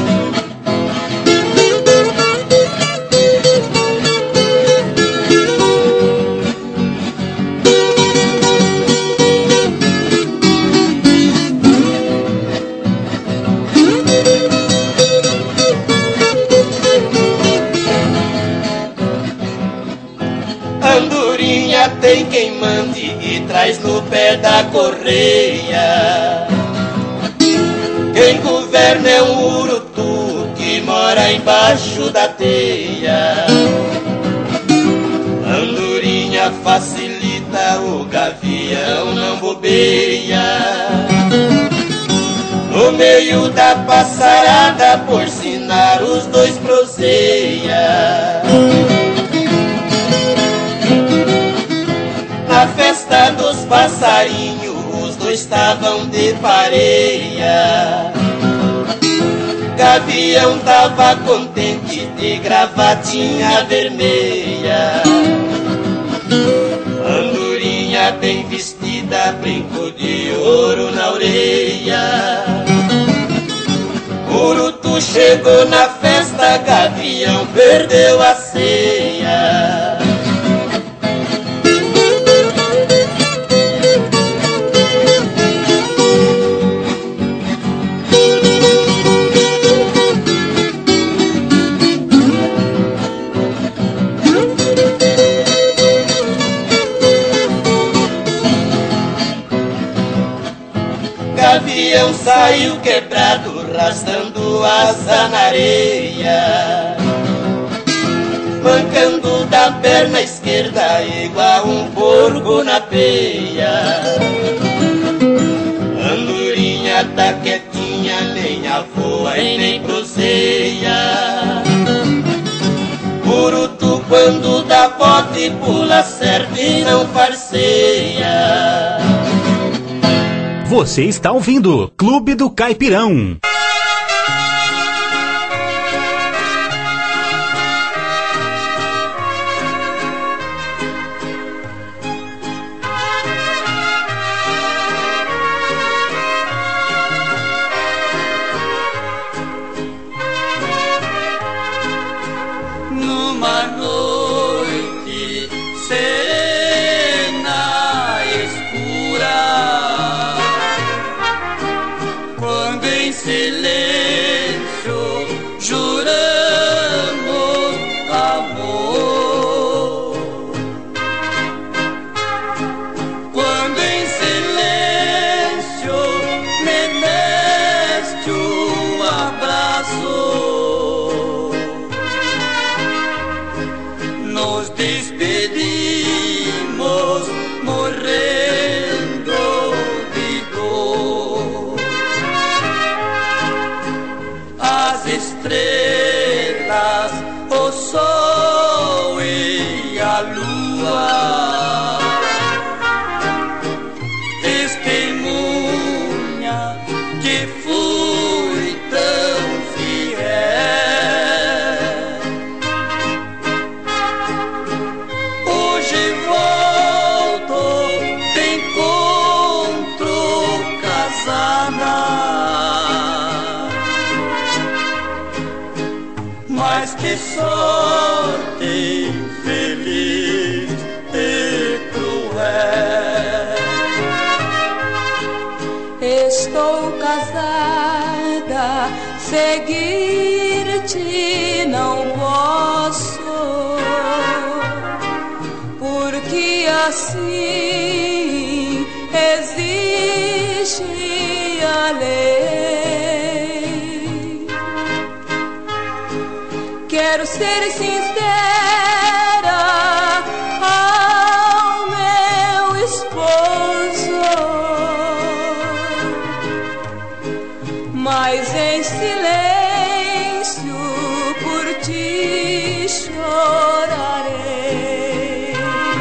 Andorinha tem quem mande e traz no pé da correia. Quem governa é um urutu que mora embaixo da teia. Andorinha facilita, o gavião não bobeia. No meio da passarada, por sinal os dois proseia. Na festa dos passarinhos, os dois estavam de pareia. Gavião tava contente de gravatinha vermelha, andorinha bem vestida, brinco de ouro na orelha. Urutu chegou na festa, Gavião perdeu a ceia. Gavião saiu quebrado, arrastando asa na areia, mancando da perna esquerda, igual um porco na peia. Andorinha tá quietinha, nem avoa e nem proseia. Urutu quando dá volta e pula certo e não farseia. Você está ouvindo Clube do Caipirão. Numa noite serena e escura, quando em silêncio juramos amor, quando em silêncio me deste um abraço, nos despedimos morrendo de dor. As estrelas, o sol e a lua testemunha que fui tão fiel. Hoje volto de encontro casada, mas que sorte infeliz e cruel. Estou casada, seguir-te não posso, porque assim exige a lei. Quero ser sincera ao meu esposo, mas em silêncio por ti chorarei.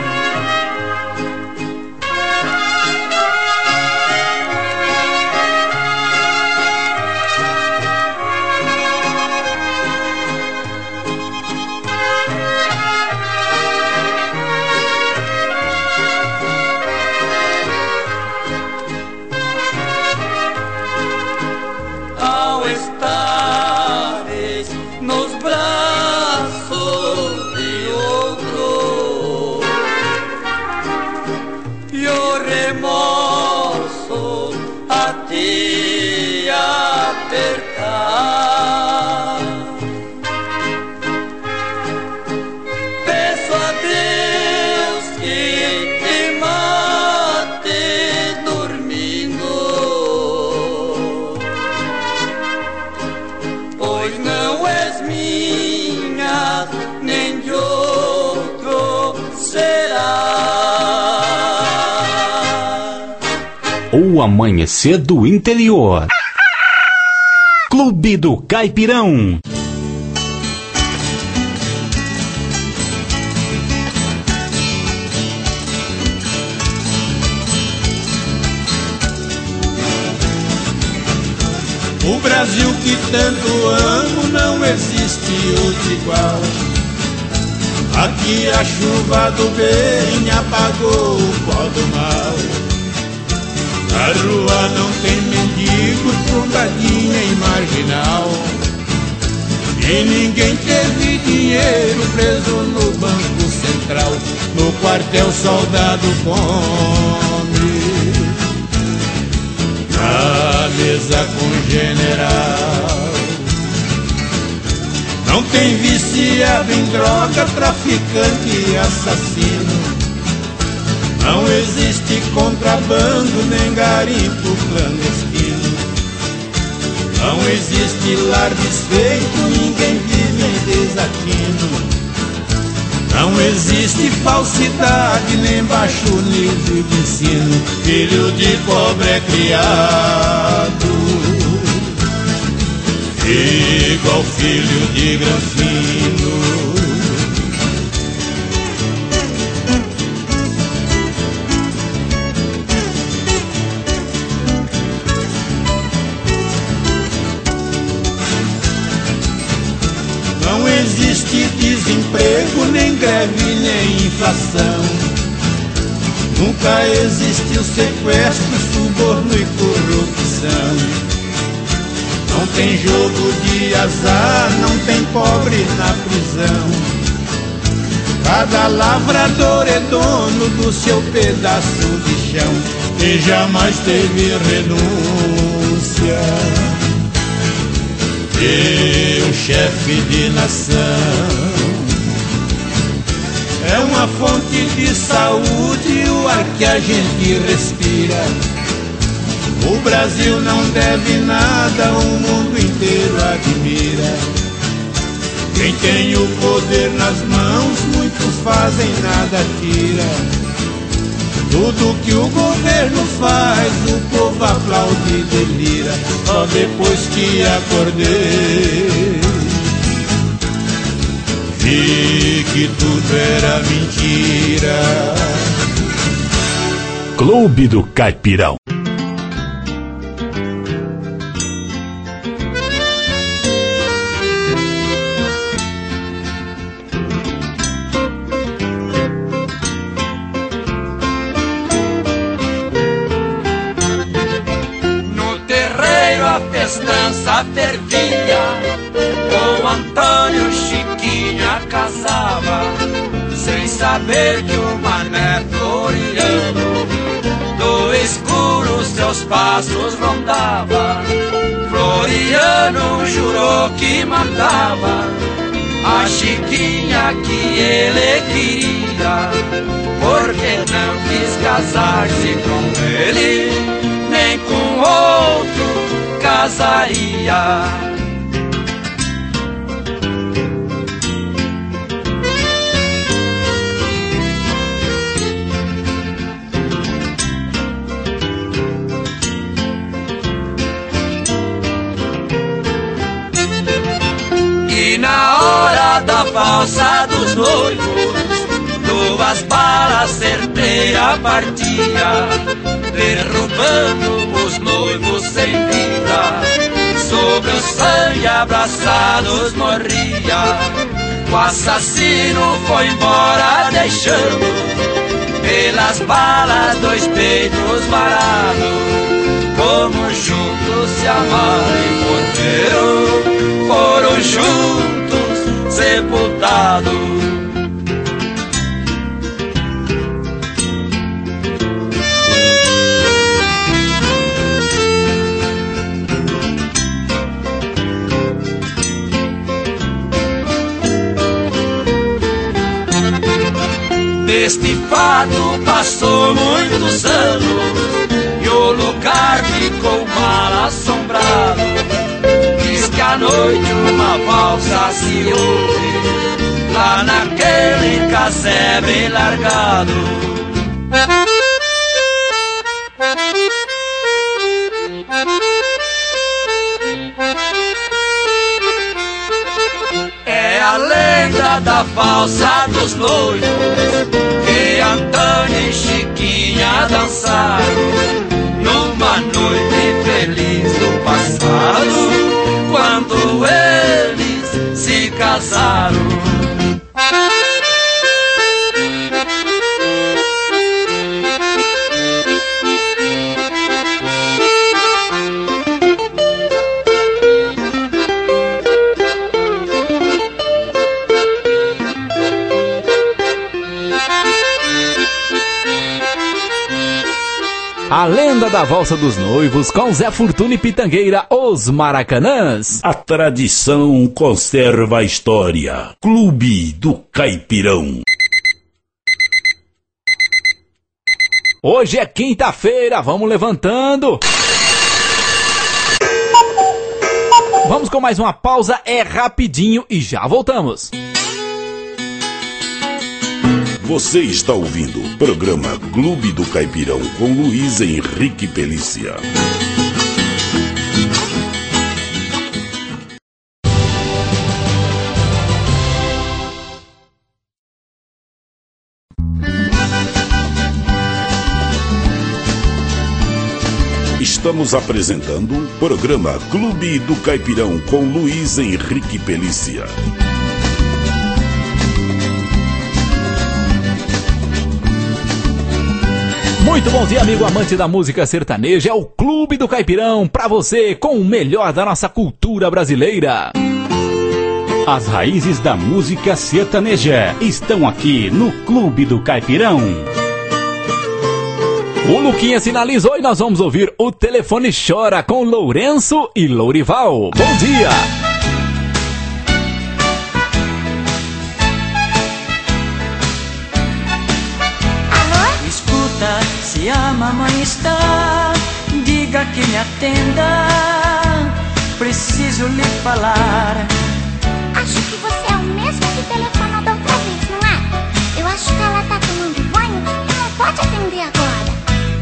Ao estares nos braços de outro, e o remorso a ti apertar, peço a Deus que te mate dormindo, pois não és minha, nem de outro será. O amanhecer do interior. Clube do Caipirão. O Brasil que tanto amo não existe outro igual. Aqui a chuva do bem apagou o pó do mal. Na rua não tem mendigo, trombadinha e marginal. E ninguém teve dinheiro preso no Banco Central. No quartel soldado come, na mesa com general. Não tem viciado em droga, traficante e assassino. Não existe contrabando nem garimpo clandestino. Não existe lar desfeito, ninguém vive em desatino. Não existe falsidade nem baixo nível de ensino. Filho de pobre é criado igual filho de granfino. Não existe desemprego, nem greve, nem inflação. Nunca existiu sequestro, suborno e corrupção. Não tem jogo de azar, não tem pobre na prisão. Cada lavrador é dono do seu pedaço de chão e jamais teve renúncia. E o chefe de nação é uma fonte de saúde, o ar que a gente respira. O Brasil não deve nada, o mundo inteiro admira. Quem tem o poder nas mãos, muitos fazem, nada tira. Tudo que o governo faz, o povo aplaude e delira. Só depois que acordei vi que tudo era mentira. Clube do Caipirão. Festança fervia, com Antônio Chiquinha casava, sem saber que o mané Floriano do escuro seus passos rondava. Floriano jurou que mandava a Chiquinha que ele queria, porque não quis casar-se com ele, nem com outro casaria. E na hora da valsa dos noivos, duas balas certeiras partia, derrubando os noivos sem vida. Sobre o sangue abraçados morria. O assassino foi embora deixando pelas balas dois peitos varados. Como juntos se amaram e morreram, foram juntos sepultados. Este fato passou muitos anos e o lugar ficou mal assombrado. Diz que à noite uma valsa se ouve lá naquele casebre largado. É a lenda da valsa dos noivos que Antônio e Chiquinha dançaram numa noite feliz do passado. A lenda da valsa dos noivos com Zé Fortuna e Pitangueira, os Maracanãs. A tradição conserva a história. Clube do Caipirão. Hoje é quinta-feira, vamos levantando. Vamos com mais uma pausa, é rapidinho e já voltamos. Você está ouvindo o programa Clube do Caipirão com Luiz Henrique Pelícia. Estamos apresentando o programa Clube do Caipirão com Luiz Henrique Pelícia. Muito bom dia, amigo amante da música sertaneja. É o Clube do Caipirão pra você com o melhor da nossa cultura brasileira. As raízes da música sertaneja estão aqui no Clube do Caipirão. O Luquinha sinalizou e nós vamos ouvir O Telefone Chora com Lourenço e Lourival. Bom dia! Se a mamãe está, diga que me atenda. Preciso lhe falar. Acho que você é o mesmo que telefonou da outra vez, não é? Eu acho que ela tá tomando banho e não pode atender agora.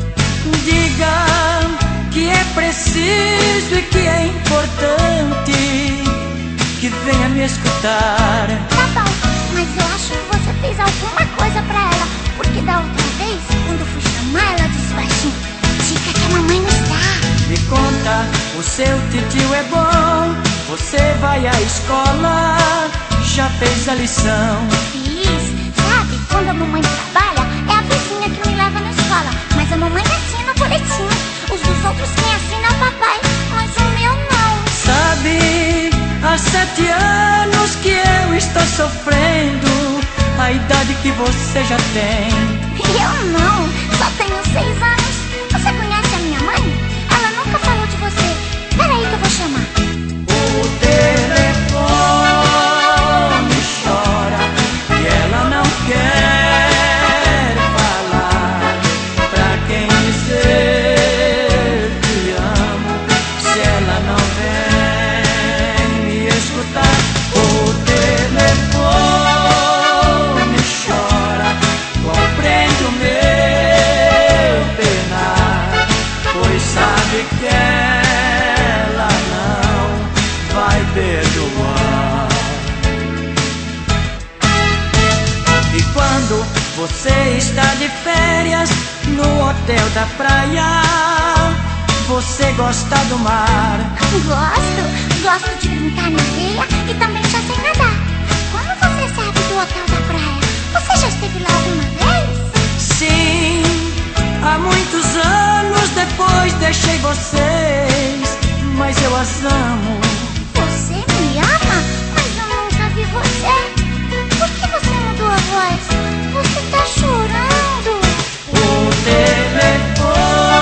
Diga que é preciso e que é importante que venha me escutar. Tá bom, mas eu acho que você fez alguma coisa pra ela, porque da outra vez, quando fui chamar, ela disse baixinho: diga que a mamãe não está. Me conta, o seu titio é bom. Você vai à escola, já fez a lição? Fiz, sabe, quando a mamãe trabalha, é a vizinha que me leva na escola, mas a mamãe assina o boletim. Os dos outros quem assina é o papai, mas o meu não. Sabe, há sete anos que eu estou sofrendo a idade que você já tem. Eu não, só tenho seis anos. Você conhece a minha mãe? Ela nunca falou de você. Peraí que eu vou chamar. O telefone chora e ela não quer falar. Pra quem dizer te amo, se ela não vem me escutar. O telefone chora, compreende o meu penar, pois sabe que ela não vai perdoar. E quando você está de férias no hotel da praia, você gosta do mar? Gosto, gosto de brincar na areia e também já sei nadar. Como você sabe do hotel da praia? Você já esteve lá alguma vez? Sim, há muitos anos depois deixei vocês, mas eu as amo. Você me ama? Mas eu nunca vi você. Por que você mudou a voz? Você tá chorando. O telefone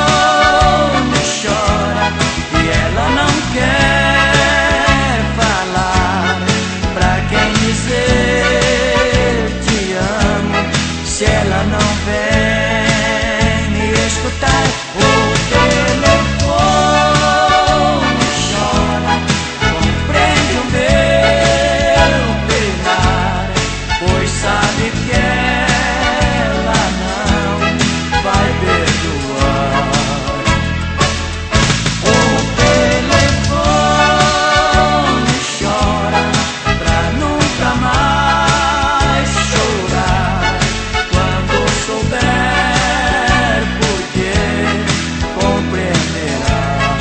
chora e ela não quer falar. Pra quem dizer te amo, se ela não vem me escutar. O telefone chora, compreende o meu penar, pois sabe que ela não vai perdoar. O telefone chora pra nunca mais chorar. Quando souber por que compreenderá.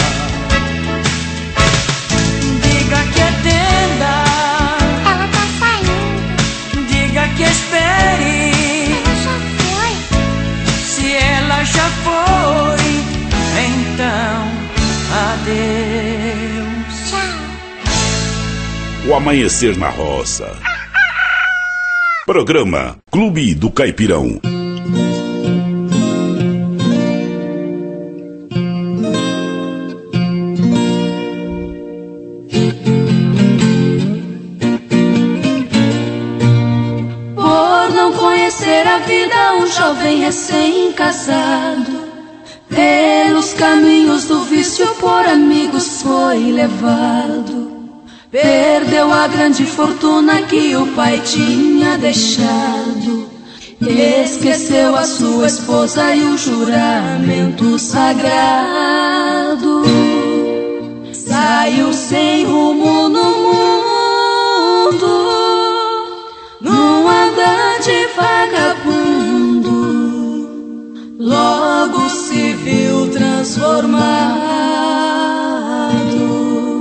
Diga que atenda, ela tá saindo. diga que espere, Ela já foi. se ela já foi, então adeus. Tchau. O Amanhecer na Roça. Programa Clube do Caipirão. casado, pelos caminhos do vício por amigos foi levado. Perdeu a grande fortuna que o pai tinha deixado. Esqueceu a sua esposa e o juramento sagrado. Saiu sem rumo no mundo, num andante vagabundo. Logo se viu transformado.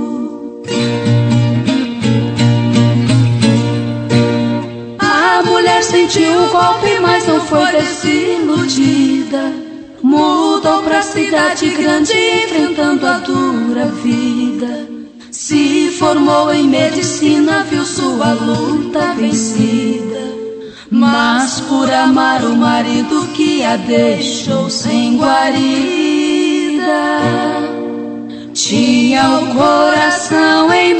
A mulher sentiu o golpe, mas não foi desiludida. Mudou pra cidade grande, enfrentando a dura vida. Se formou em medicina, viu sua luta vencida. Mas por amar o marido que a deixou sem guarida, tinha o coração em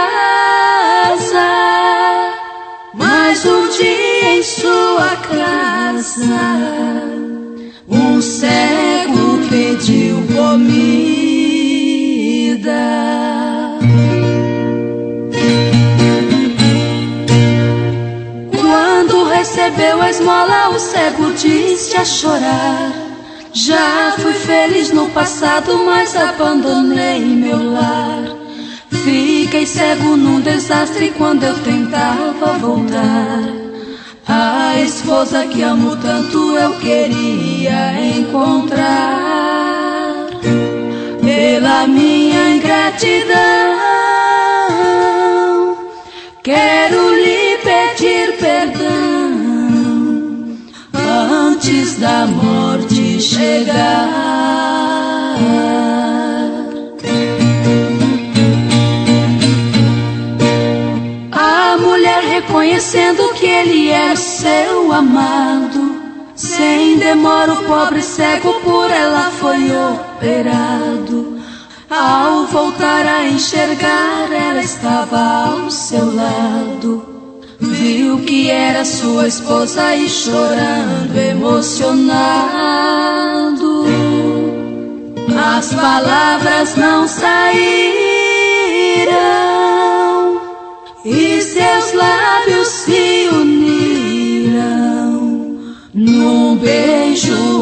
brasa. Mas um dia em sua casa, um cego pediu comida. Quando recebeu a esmola, o cego disse a chorar: já fui feliz no passado, mas abandonei meu lar. Fiquei cego num desastre quando eu tentava voltar. A esposa que amo tanto eu queria encontrar. Pela minha ingratidão, quero lhe pedir perdão antes da morte chegar. A mulher, reconhecendo que ele era seu amado, sem demora o pobre cego por ela foi operado. Ao voltar a enxergar, ela estava ao seu lado. Viu que era sua esposa e chorando, emocionado, as palavras não saíram e seus lábios se uniram num beijo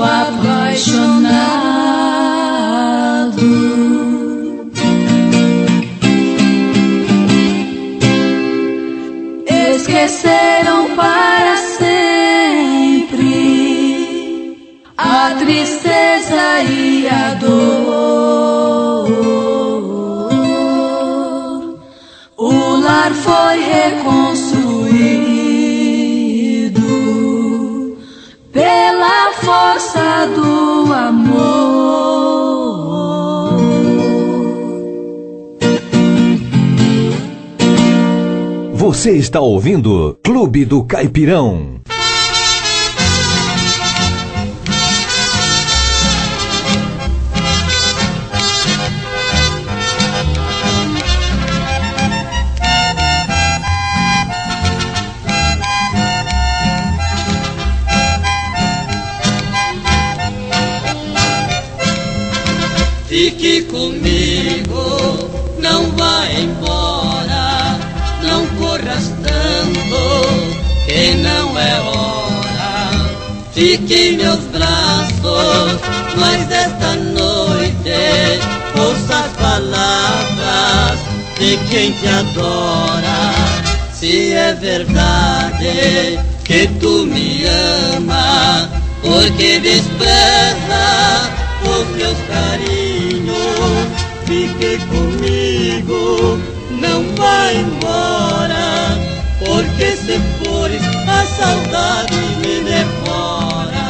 apaixonado. Esqueceram para sempre a tristeza e a dor. O lar foi reconstruído pela força do amor. Você está ouvindo Clube do Caipirão. Fique comigo, não vá embora, não corras tanto, que não é hora. Fique em meus braços, mas esta noite ouça as palavras de quem te adora. Se é verdade que tu me ama, porque despreza os meus carinhos, fique comigo, não vá embora, porque se fores a saudade me devora.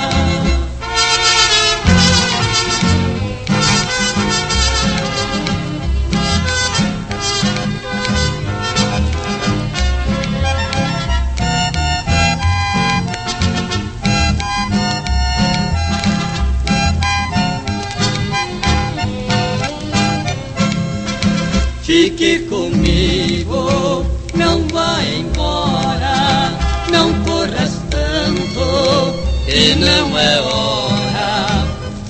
Fique comigo, não vá embora, não corras tanto, que não é hora.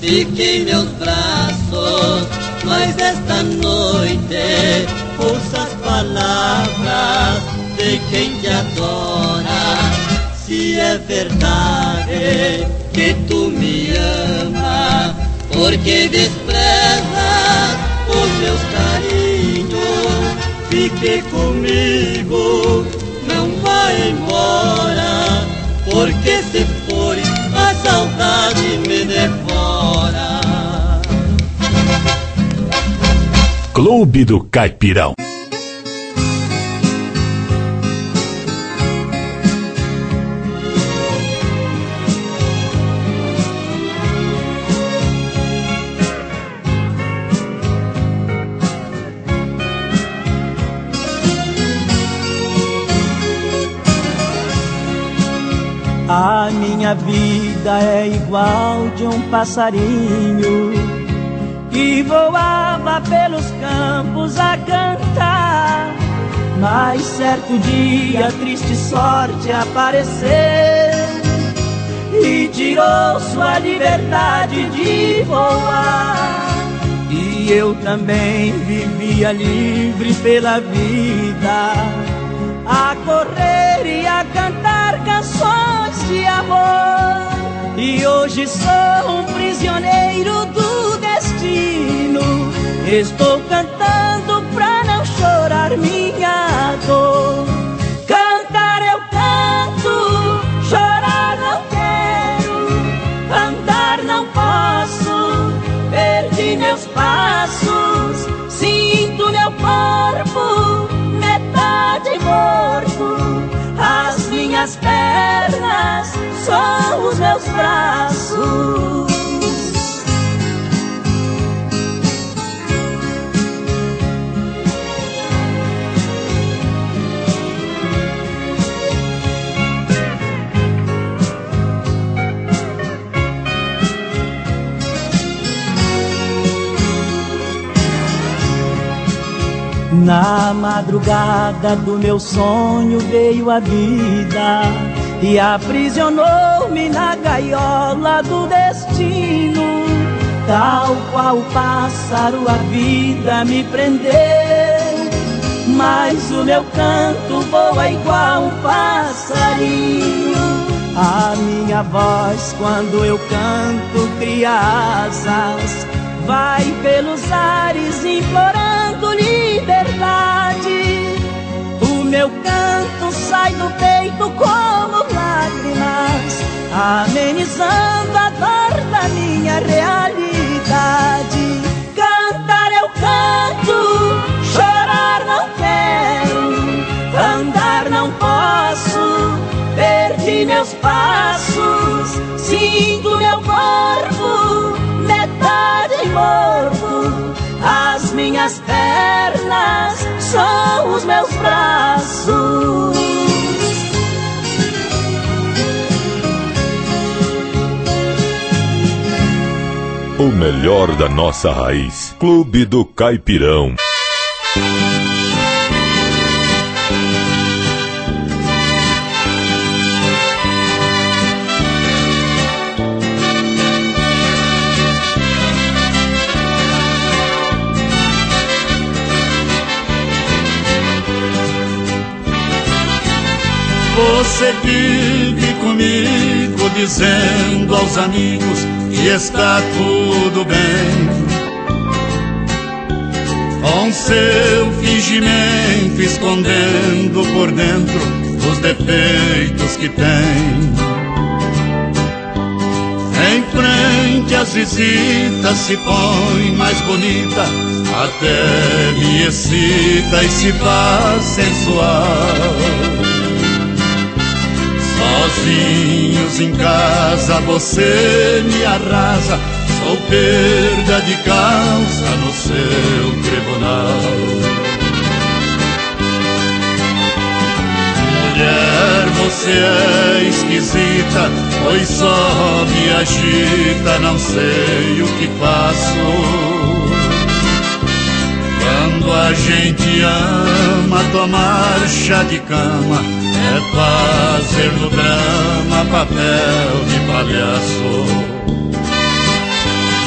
fique em meus braços, mas esta noite ouça as palavras de quem te adora. Se é verdade que tu me amas, porque desprezas os meus carinhos, fique comigo, não vá embora, porque se for a saudade me devora. Clube do Caipirão. A minha vida é igual de um passarinho que voava pelos campos a cantar, mas certo dia a triste sorte apareceu e tirou sua liberdade de voar. E eu também vivia livre pela vida, a correr e a cantar canções de amor. E hoje sou um prisioneiro do destino, estou cantando pra não chorar minha dor. Cantar eu canto, chorar não quero, andar não posso, perdi meus passos, sinto meu corpo metade morto, as minhas pernas são os meus braços. Na madrugada do meu sonho veio a vida e aprisionou-me na gaiola do destino. Tal qual o pássaro a vida me prendeu, mas o meu canto voa igual um passarinho. A minha voz quando eu canto cria asas, vai pelos ares implorando liberdade. O meu canto sai do peito como lágrimas, amenizando a dor da minha realidade. Cantar eu canto, chorar não quero, andar não posso, perdi meus passos, sinto meu corpo metade morto, as minhas pernas são os meus braços. O melhor da nossa raiz. Clube do Caipirão. Você vive comigo dizendo aos amigos que está tudo bem, com seu fingimento escondendo por dentro os defeitos que tem. Em frente às visitas se põe mais bonita, até me excita e se faz sensual. Sozinhos em casa você me arrasa, sou perda de causa no seu tribunal. Mulher, você é esquisita, pois só me agita, não sei o que faço. Quando a gente ama tomar chá de cama, é fazer no drama papel de palhaço.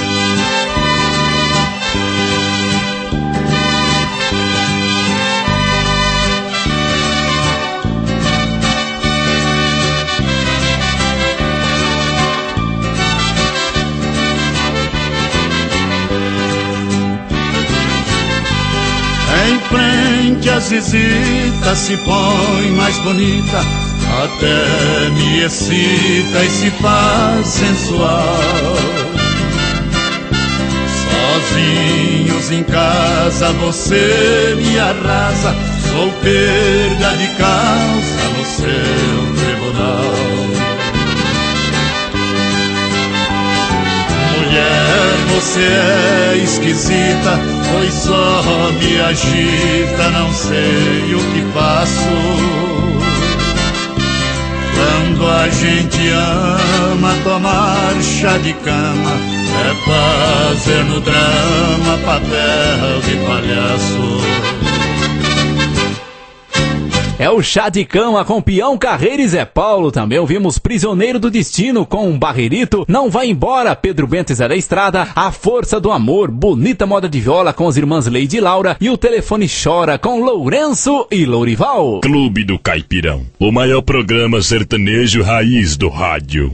repente as visitas se põem mais bonita, até me excita e se faz sensual. Sozinhos em casa você me arrasa, sou perda de causa no seu tribunal. Mulher, você é esquisita, pois só me agita, não sei o que faço. Quando a gente ama, tomar chá de cama é fazer no drama papel de palhaço. É o Chá de Cama com Peão Carreira e Zé Paulo. Também ouvimos Prisioneiro do Destino com um Barreirito, Não Vai Embora, Pedro Bento e Zé da Estrada, A Força do Amor, Bonita Moda de Viola com as irmãs Leide e Laura e O Telefone Chora com Lourenço e Lourival. Clube do Caipirão, o maior programa sertanejo raiz do rádio.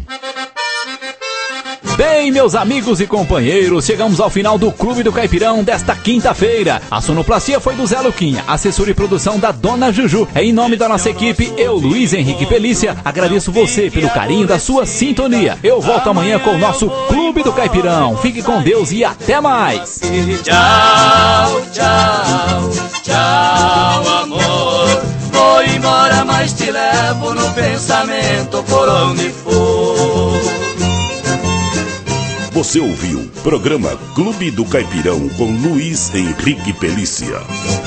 Bem, meus amigos e companheiros, chegamos ao final do Clube do Caipirão desta quinta-feira. A sonoplastia foi do Zé Luquinha, assessoria e produção da Dona Juju. Em nome da nossa equipe, eu, Luiz Henrique Pelícia, agradeço você pelo carinho da sua sintonia. Eu volto amanhã com o nosso Clube do Caipirão. Fique com Deus e até mais. Tchau, tchau, tchau, amor. Vou embora, mas te levo no pensamento por onde for. Você ouviu programa Clube do Caipirão com Luiz Henrique Pelícia.